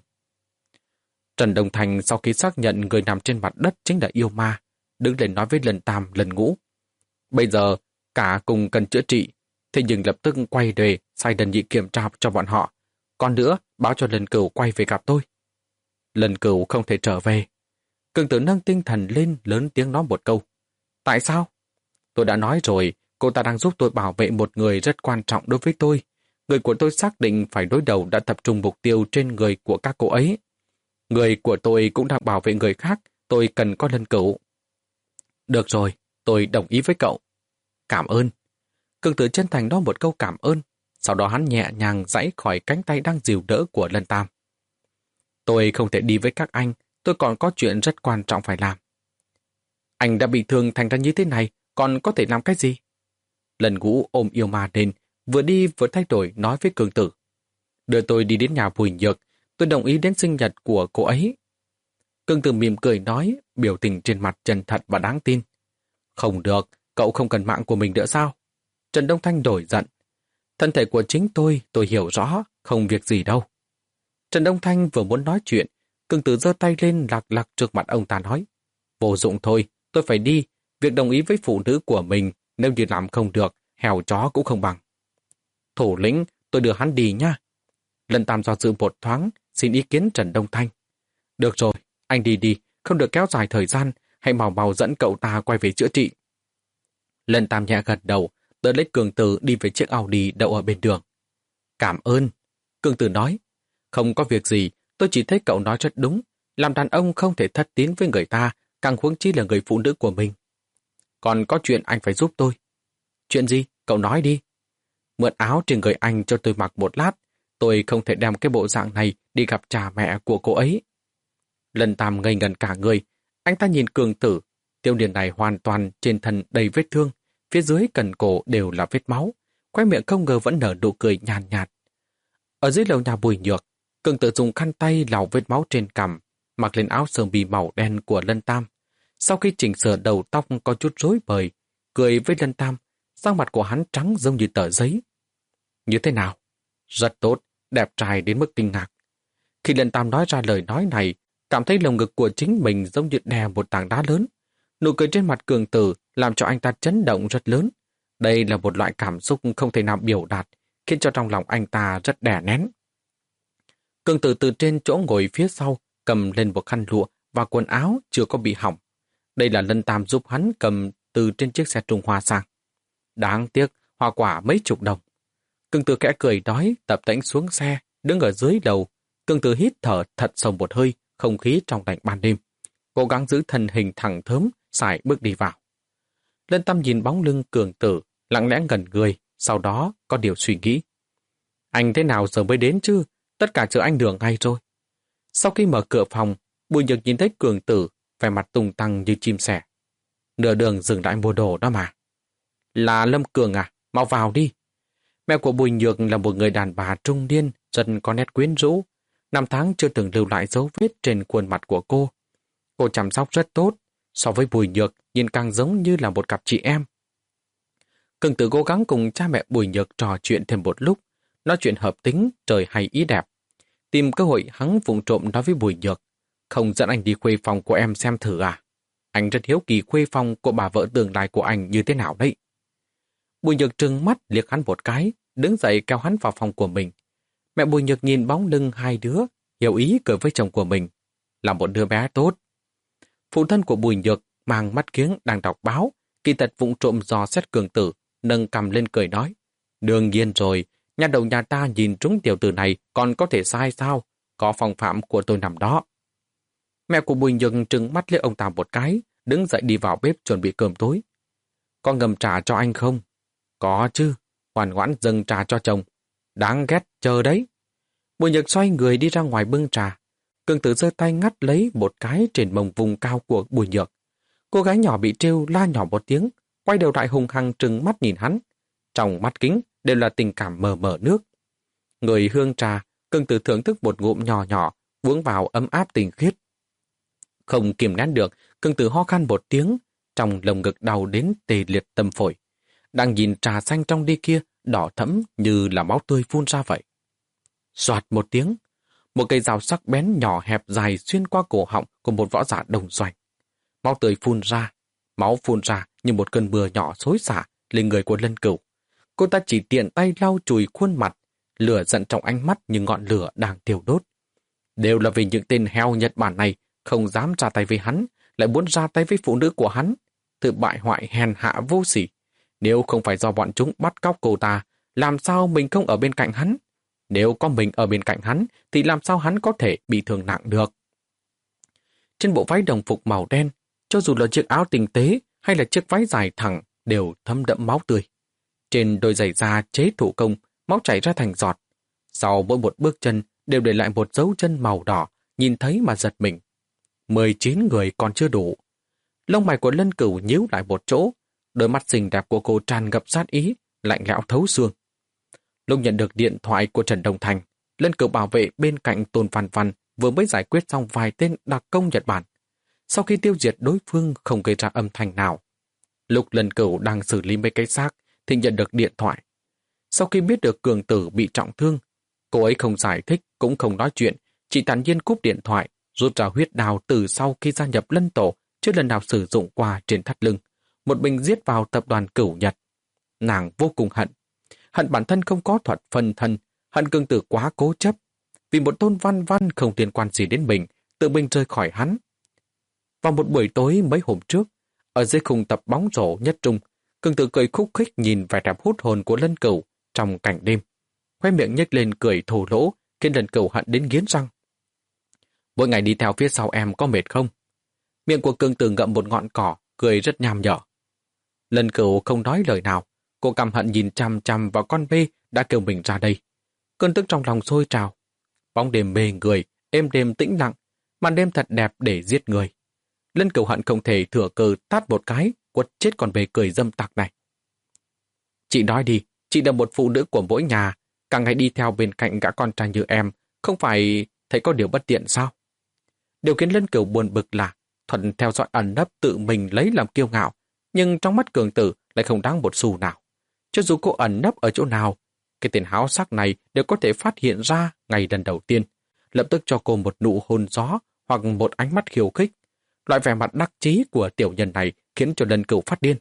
Trần Đông Thành sau khi xác nhận người nằm trên mặt đất chính là yêu ma, đứng lên nói với Lân Tam, Lân Ngũ. Bây giờ, cả cùng cần chữa trị, thế nhưng lập tức quay về sai Đần Nhị kiểm tra cho bọn họ. Còn nữa, báo cho Lân Cửu quay về gặp tôi. Lân Cửu không thể trở về. Cường Tử nâng tinh thần lên lớn tiếng nói một câu. Tại sao? Tôi đã nói rồi, cô ta đang giúp tôi bảo vệ một người rất quan trọng đối với tôi. Người của tôi xác định phải đối đầu đã tập trung mục tiêu trên người của các cô ấy. Người của tôi cũng đang bảo vệ người khác, tôi cần có Lân Cửu. Được rồi, tôi đồng ý với cậu. Cảm ơn. Cường Tử chân thành nói một câu cảm ơn, sau đó hắn nhẹ nhàng giãy khỏi cánh tay đang dìu đỡ của Lân Tam. Tôi không thể đi với các anh, tôi còn có chuyện rất quan trọng phải làm. Anh đã bị thương thành ra như thế này, còn có thể làm cái gì? Lân Ngũ ôm yêu ma lên, vừa đi vừa thay đổi nói với Cường Tử. Đưa tôi đi đến nhà Bùi Nhược, tôi đồng ý đến sinh nhật của cô ấy. Cường Tử mỉm cười nói, biểu tình trên mặt chân thật và đáng tin. Không được, cậu không cần mạng của mình nữa sao? Trần Đông Thanh đổi giận. Thân thể của chính tôi, tôi hiểu rõ, không việc gì đâu. Trần Đông Thanh vừa muốn nói chuyện, Cường Tử giơ tay lên lạc lạc trước mặt ông ta nói, vô dụng thôi, tôi phải đi, việc đồng ý với phụ nữ của mình, nếu như làm không được, heo chó cũng không bằng. Thủ lĩnh, tôi đưa hắn đi nha. Lân Tam do dự một thoáng, xin ý kiến Trần Đông Thanh. Được rồi, anh đi đi, không được kéo dài thời gian, hãy mau mau dẫn cậu ta quay về chữa trị. Lân Tam nhẹ gật đầu, đỡ lấy Cường Tử đi về chiếc Audi đậu ở bên đường. Cảm ơn. Cường Tử nói, không có việc gì, tôi chỉ thấy cậu nói rất đúng, làm đàn ông không thể thất tín với người ta, càng huống chi là người phụ nữ của mình. Còn có chuyện anh phải giúp tôi. Chuyện gì? Cậu nói đi. Mượn áo trên người anh cho tôi mặc một lát, tôi không thể đem cái bộ dạng này đi gặp cha mẹ của cô ấy. Lân Tam ngây ngần cả người, anh ta nhìn Cường Tử, tiêu niên này hoàn toàn trên thân đầy vết thương, phía dưới cần cổ đều là vết máu, quay miệng không ngờ vẫn nở nụ cười nhàn nhạt, nhạt. Ở dưới lầu nhà Bùi Nhược, Cường Tử dùng khăn tay lau vết máu trên cằm, mặc lên áo sơ mi màu đen của Lân Tam. Sau khi chỉnh sửa đầu tóc có chút rối bời, cười với Lân Tam, sang mặt của hắn trắng giống như tờ giấy. Như thế nào? Rất tốt, đẹp trai đến mức kinh ngạc. Khi Lân Tam nói ra lời nói này, cảm thấy lồng ngực của chính mình giống như đè một tảng đá lớn. Nụ cười trên mặt Cường Tử làm cho anh ta chấn động rất lớn. Đây là một loại cảm xúc không thể nào biểu đạt, khiến cho trong lòng anh ta rất đè nén. Cường Tử từ trên chỗ ngồi phía sau cầm lên một khăn lụa và quần áo chưa có bị hỏng. Đây là Lân Tam giúp hắn cầm từ trên chiếc xe Trung Hoa sang. Đáng tiếc, hoa quả mấy chục đồng. Cường Tử kẽ cười đói, tập tễnh xuống xe, đứng ở dưới đầu. Cường Tử hít thở thật sâu một hơi, không khí trong lạnh ban đêm. Cố gắng giữ thân hình thẳng thớm, sải bước đi vào. Lân Tam nhìn bóng lưng Cường Tử, lặng lẽ ngẩn người, sau đó có điều suy nghĩ. Anh thế nào giờ mới đến chứ? Tất cả chờ anh đường ngay rồi. Sau khi mở cửa phòng, Bùi Nhược nhìn thấy Cường Tử, vẻ mặt tung tăng như chim sẻ. Nửa đường dừng lại mua đồ đó mà. Là Lâm Cường à? Mau vào đi. Mẹ của Bùi Nhược là một người đàn bà trung niên, rất có nét quyến rũ. Năm tháng chưa từng lưu lại dấu vết trên khuôn mặt của cô. Cô chăm sóc rất tốt, so với Bùi Nhược nhìn càng giống như là một cặp chị em. Cường Tử cố gắng cùng cha mẹ Bùi Nhược trò chuyện thêm một lúc, nói chuyện hợp tính, trời hay ý đẹp. Tìm cơ hội hắn vụng trộm nói với Bùi Nhược, không dẫn anh đi khuê phòng của em xem thử à? Anh rất hiếu kỳ khuê phòng của bà vợ tương lai của anh như thế nào đấy. Bùi Nhược trừng mắt liếc hắn một cái, đứng dậy kéo hắn vào phòng của mình. Mẹ Bùi Nhược nhìn bóng lưng hai đứa, hiểu ý cười với chồng của mình, là một đứa bé tốt. Phụ thân của Bùi Nhược mang mắt kiếng đang đọc báo, kỳ tật vụng trộm dò xét Cường Tử, nâng cằm lên cười nói, đương nhiên rồi, nhà đầu nhà ta nhìn trúng tiểu tử này còn có thể sai sao, có phong phạm của tôi nằm đó. Mẹ của Bùi Nhược trừng mắt liếc ông ta một cái, đứng dậy đi vào bếp chuẩn bị cơm tối. Có ngầm trà cho anh không? Có chứ, ngoan ngoãn dâng trà cho chồng. Đáng ghét, chờ đấy. Bùi Nhược xoay người đi ra ngoài bưng trà. Cường Tử giơ tay ngắt lấy một cái trên mông vùng cao của Bùi Nhược. Cô gái nhỏ bị trêu la nhỏ một tiếng, quay đầu lại hùng hăng trừng mắt nhìn hắn. Trong mắt kính đều là tình cảm mờ mờ nước. Người hương trà, Cường Tử thưởng thức một ngụm nhỏ nhỏ, uống vào ấm áp tình khiết. Không kìm nén được, Cường Tử ho khan một tiếng, trong lồng ngực đau đến tê liệt tâm phổi. Đang nhìn trà xanh trong ly kia, đỏ thẫm như là máu tươi phun ra vậy. Soạt một tiếng, một cây dao sắc bén nhỏ hẹp dài xuyên qua cổ họng của một võ giả đồng doanh. Máu tươi phun ra, máu phun ra như một cơn mưa nhỏ xối xả lên người của Lân Cửu. Cô ta chỉ tiện tay lau chùi khuôn mặt, lửa giận trong ánh mắt như ngọn lửa đang thiêu đốt. Đều là vì những tên heo Nhật Bản này không dám ra tay với hắn, lại muốn ra tay với phụ nữ của hắn. Tự bại hoại hèn hạ vô sỉ. Nếu không phải do bọn chúng bắt cóc cô ta, làm sao mình không ở bên cạnh hắn? Nếu có mình ở bên cạnh hắn, thì làm sao hắn có thể bị thương nặng được? Trên bộ váy đồng phục màu đen, cho dù là chiếc áo tinh tế hay là chiếc váy dài thẳng, đều thấm đẫm máu tươi. Trên đôi giày da chế thủ công, máu chảy ra thành giọt. Sau mỗi một bước chân đều để lại một dấu chân màu đỏ, nhìn thấy mà giật mình. mười chín người còn chưa đủ. Lông mày của Lân Cửu nhíu lại một chỗ, đôi mắt xinh đẹp của cô tràn ngập sát ý, lạnh lẽo thấu xương. Lúc nhận được điện thoại của Trần Đông Thành, Lân Cửu bảo vệ bên cạnh Tôn Văn Văn vừa mới giải quyết xong vài tên đặc công Nhật Bản. Sau khi tiêu diệt đối phương không gây ra âm thanh nào. Lúc Lân Cửu đang xử lý mấy cái xác thì nhận được điện thoại. Sau khi biết được Cường Tử bị trọng thương, cô ấy không giải thích cũng không nói chuyện, chỉ thản nhiên cúp điện thoại, rút ra huyết đao từ sau khi gia nhập Lân Tổ, chưa lần nào sử dụng qua trên thắt lưng, một mình giết vào tập đoàn Cửu Nhật. Nàng vô cùng hận. Hận bản thân không có thuật phân thân, hận Cương Tử quá cố chấp. Vì một Tôn Văn Văn không liên quan gì đến mình, tự mình rời khỏi hắn. Vào một buổi tối mấy hôm trước, ở dưới khung tập bóng rổ nhất trung, Cương Tử cười khúc khích nhìn vẻ đẹp hút hồn của Lân Cửu trong cảnh đêm. Khoe miệng nhếch lên cười thô lỗ, khiến Lân Cửu hận đến nghiến răng. Mỗi ngày đi theo phía sau em có mệt không? Miệng của Cương Tử ngậm một ngọn cỏ, cười rất nham nhở. Lân Cửu không nói lời nào, cô căm hận nhìn chằm chằm vào con bê đã kêu mình ra đây. Cơn tức trong lòng sôi trào. Bóng đêm mê người, êm đêm tĩnh lặng, màn đêm thật đẹp để giết người. Lân Cửu hận không thể thừa cơ tát một cái, quật chết con bê cười dâm tặc này. Chị nói đi, chị là một phụ nữ của mỗi nhà, cả ngày đi theo bên cạnh gã con trai như em, không phải thấy có điều bất tiện sao? Điều khiến Lân Cửu buồn bực là Thuận theo dõi ẩn nấp tự mình lấy làm kiêu ngạo, nhưng trong mắt Cường Tử lại không đáng một xu nào. Cho dù cô ẩn nấp ở chỗ nào, cái tên háo sắc này đều có thể phát hiện ra ngày lần đầu tiên, lập tức cho cô một nụ hôn gió hoặc một ánh mắt khiêu khích. Loại vẻ mặt đắc chí của tiểu nhân này khiến cho Lân Cửu phát điên.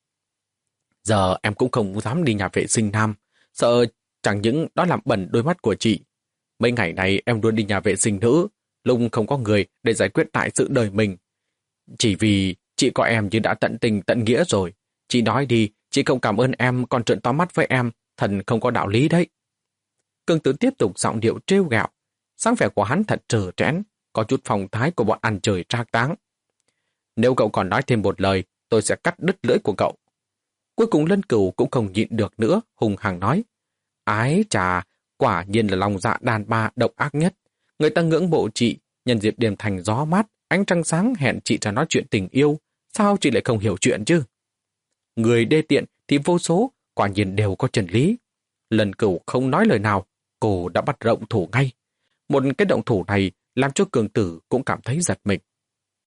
Giờ em cũng không dám đi nhà vệ sinh nam, sợ chẳng những đó làm bẩn đôi mắt của chị. Mấy ngày này em luôn đi nhà vệ sinh nữ, lúc không có người để giải quyết tại sự đời mình. Chỉ vì chị coi em như đã tận tình tận nghĩa rồi. Chị nói đi, chị không cảm ơn em còn trợn to mắt với em, thần không có đạo lý đấy. Cương Tử tiếp tục giọng điệu trêu ghẹo, sáng vẻ của hắn thật trờ trẽn, có chút phong thái của bọn ăn chơi trác táng. Nếu cậu còn nói thêm một lời, tôi sẽ cắt đứt lưỡi của cậu. Cuối cùng Lân Cửu cũng không nhịn được nữa, hùng hăng nói. Ái chà, quả nhiên là lòng dạ đàn bà độc ác nhất. Người ta ngưỡng mộ chị, nhân dịp đêm thành gió mát, ánh trăng sáng hẹn chị ra nói chuyện tình yêu. Sao chị lại không hiểu chuyện chứ? Người đê tiện thì vô số, quả nhiên đều có chân lý. Lân Cửu không nói lời nào, cô đã bắt động thủ ngay. Một cái động thủ này làm cho Cường Tử cũng cảm thấy giật mình.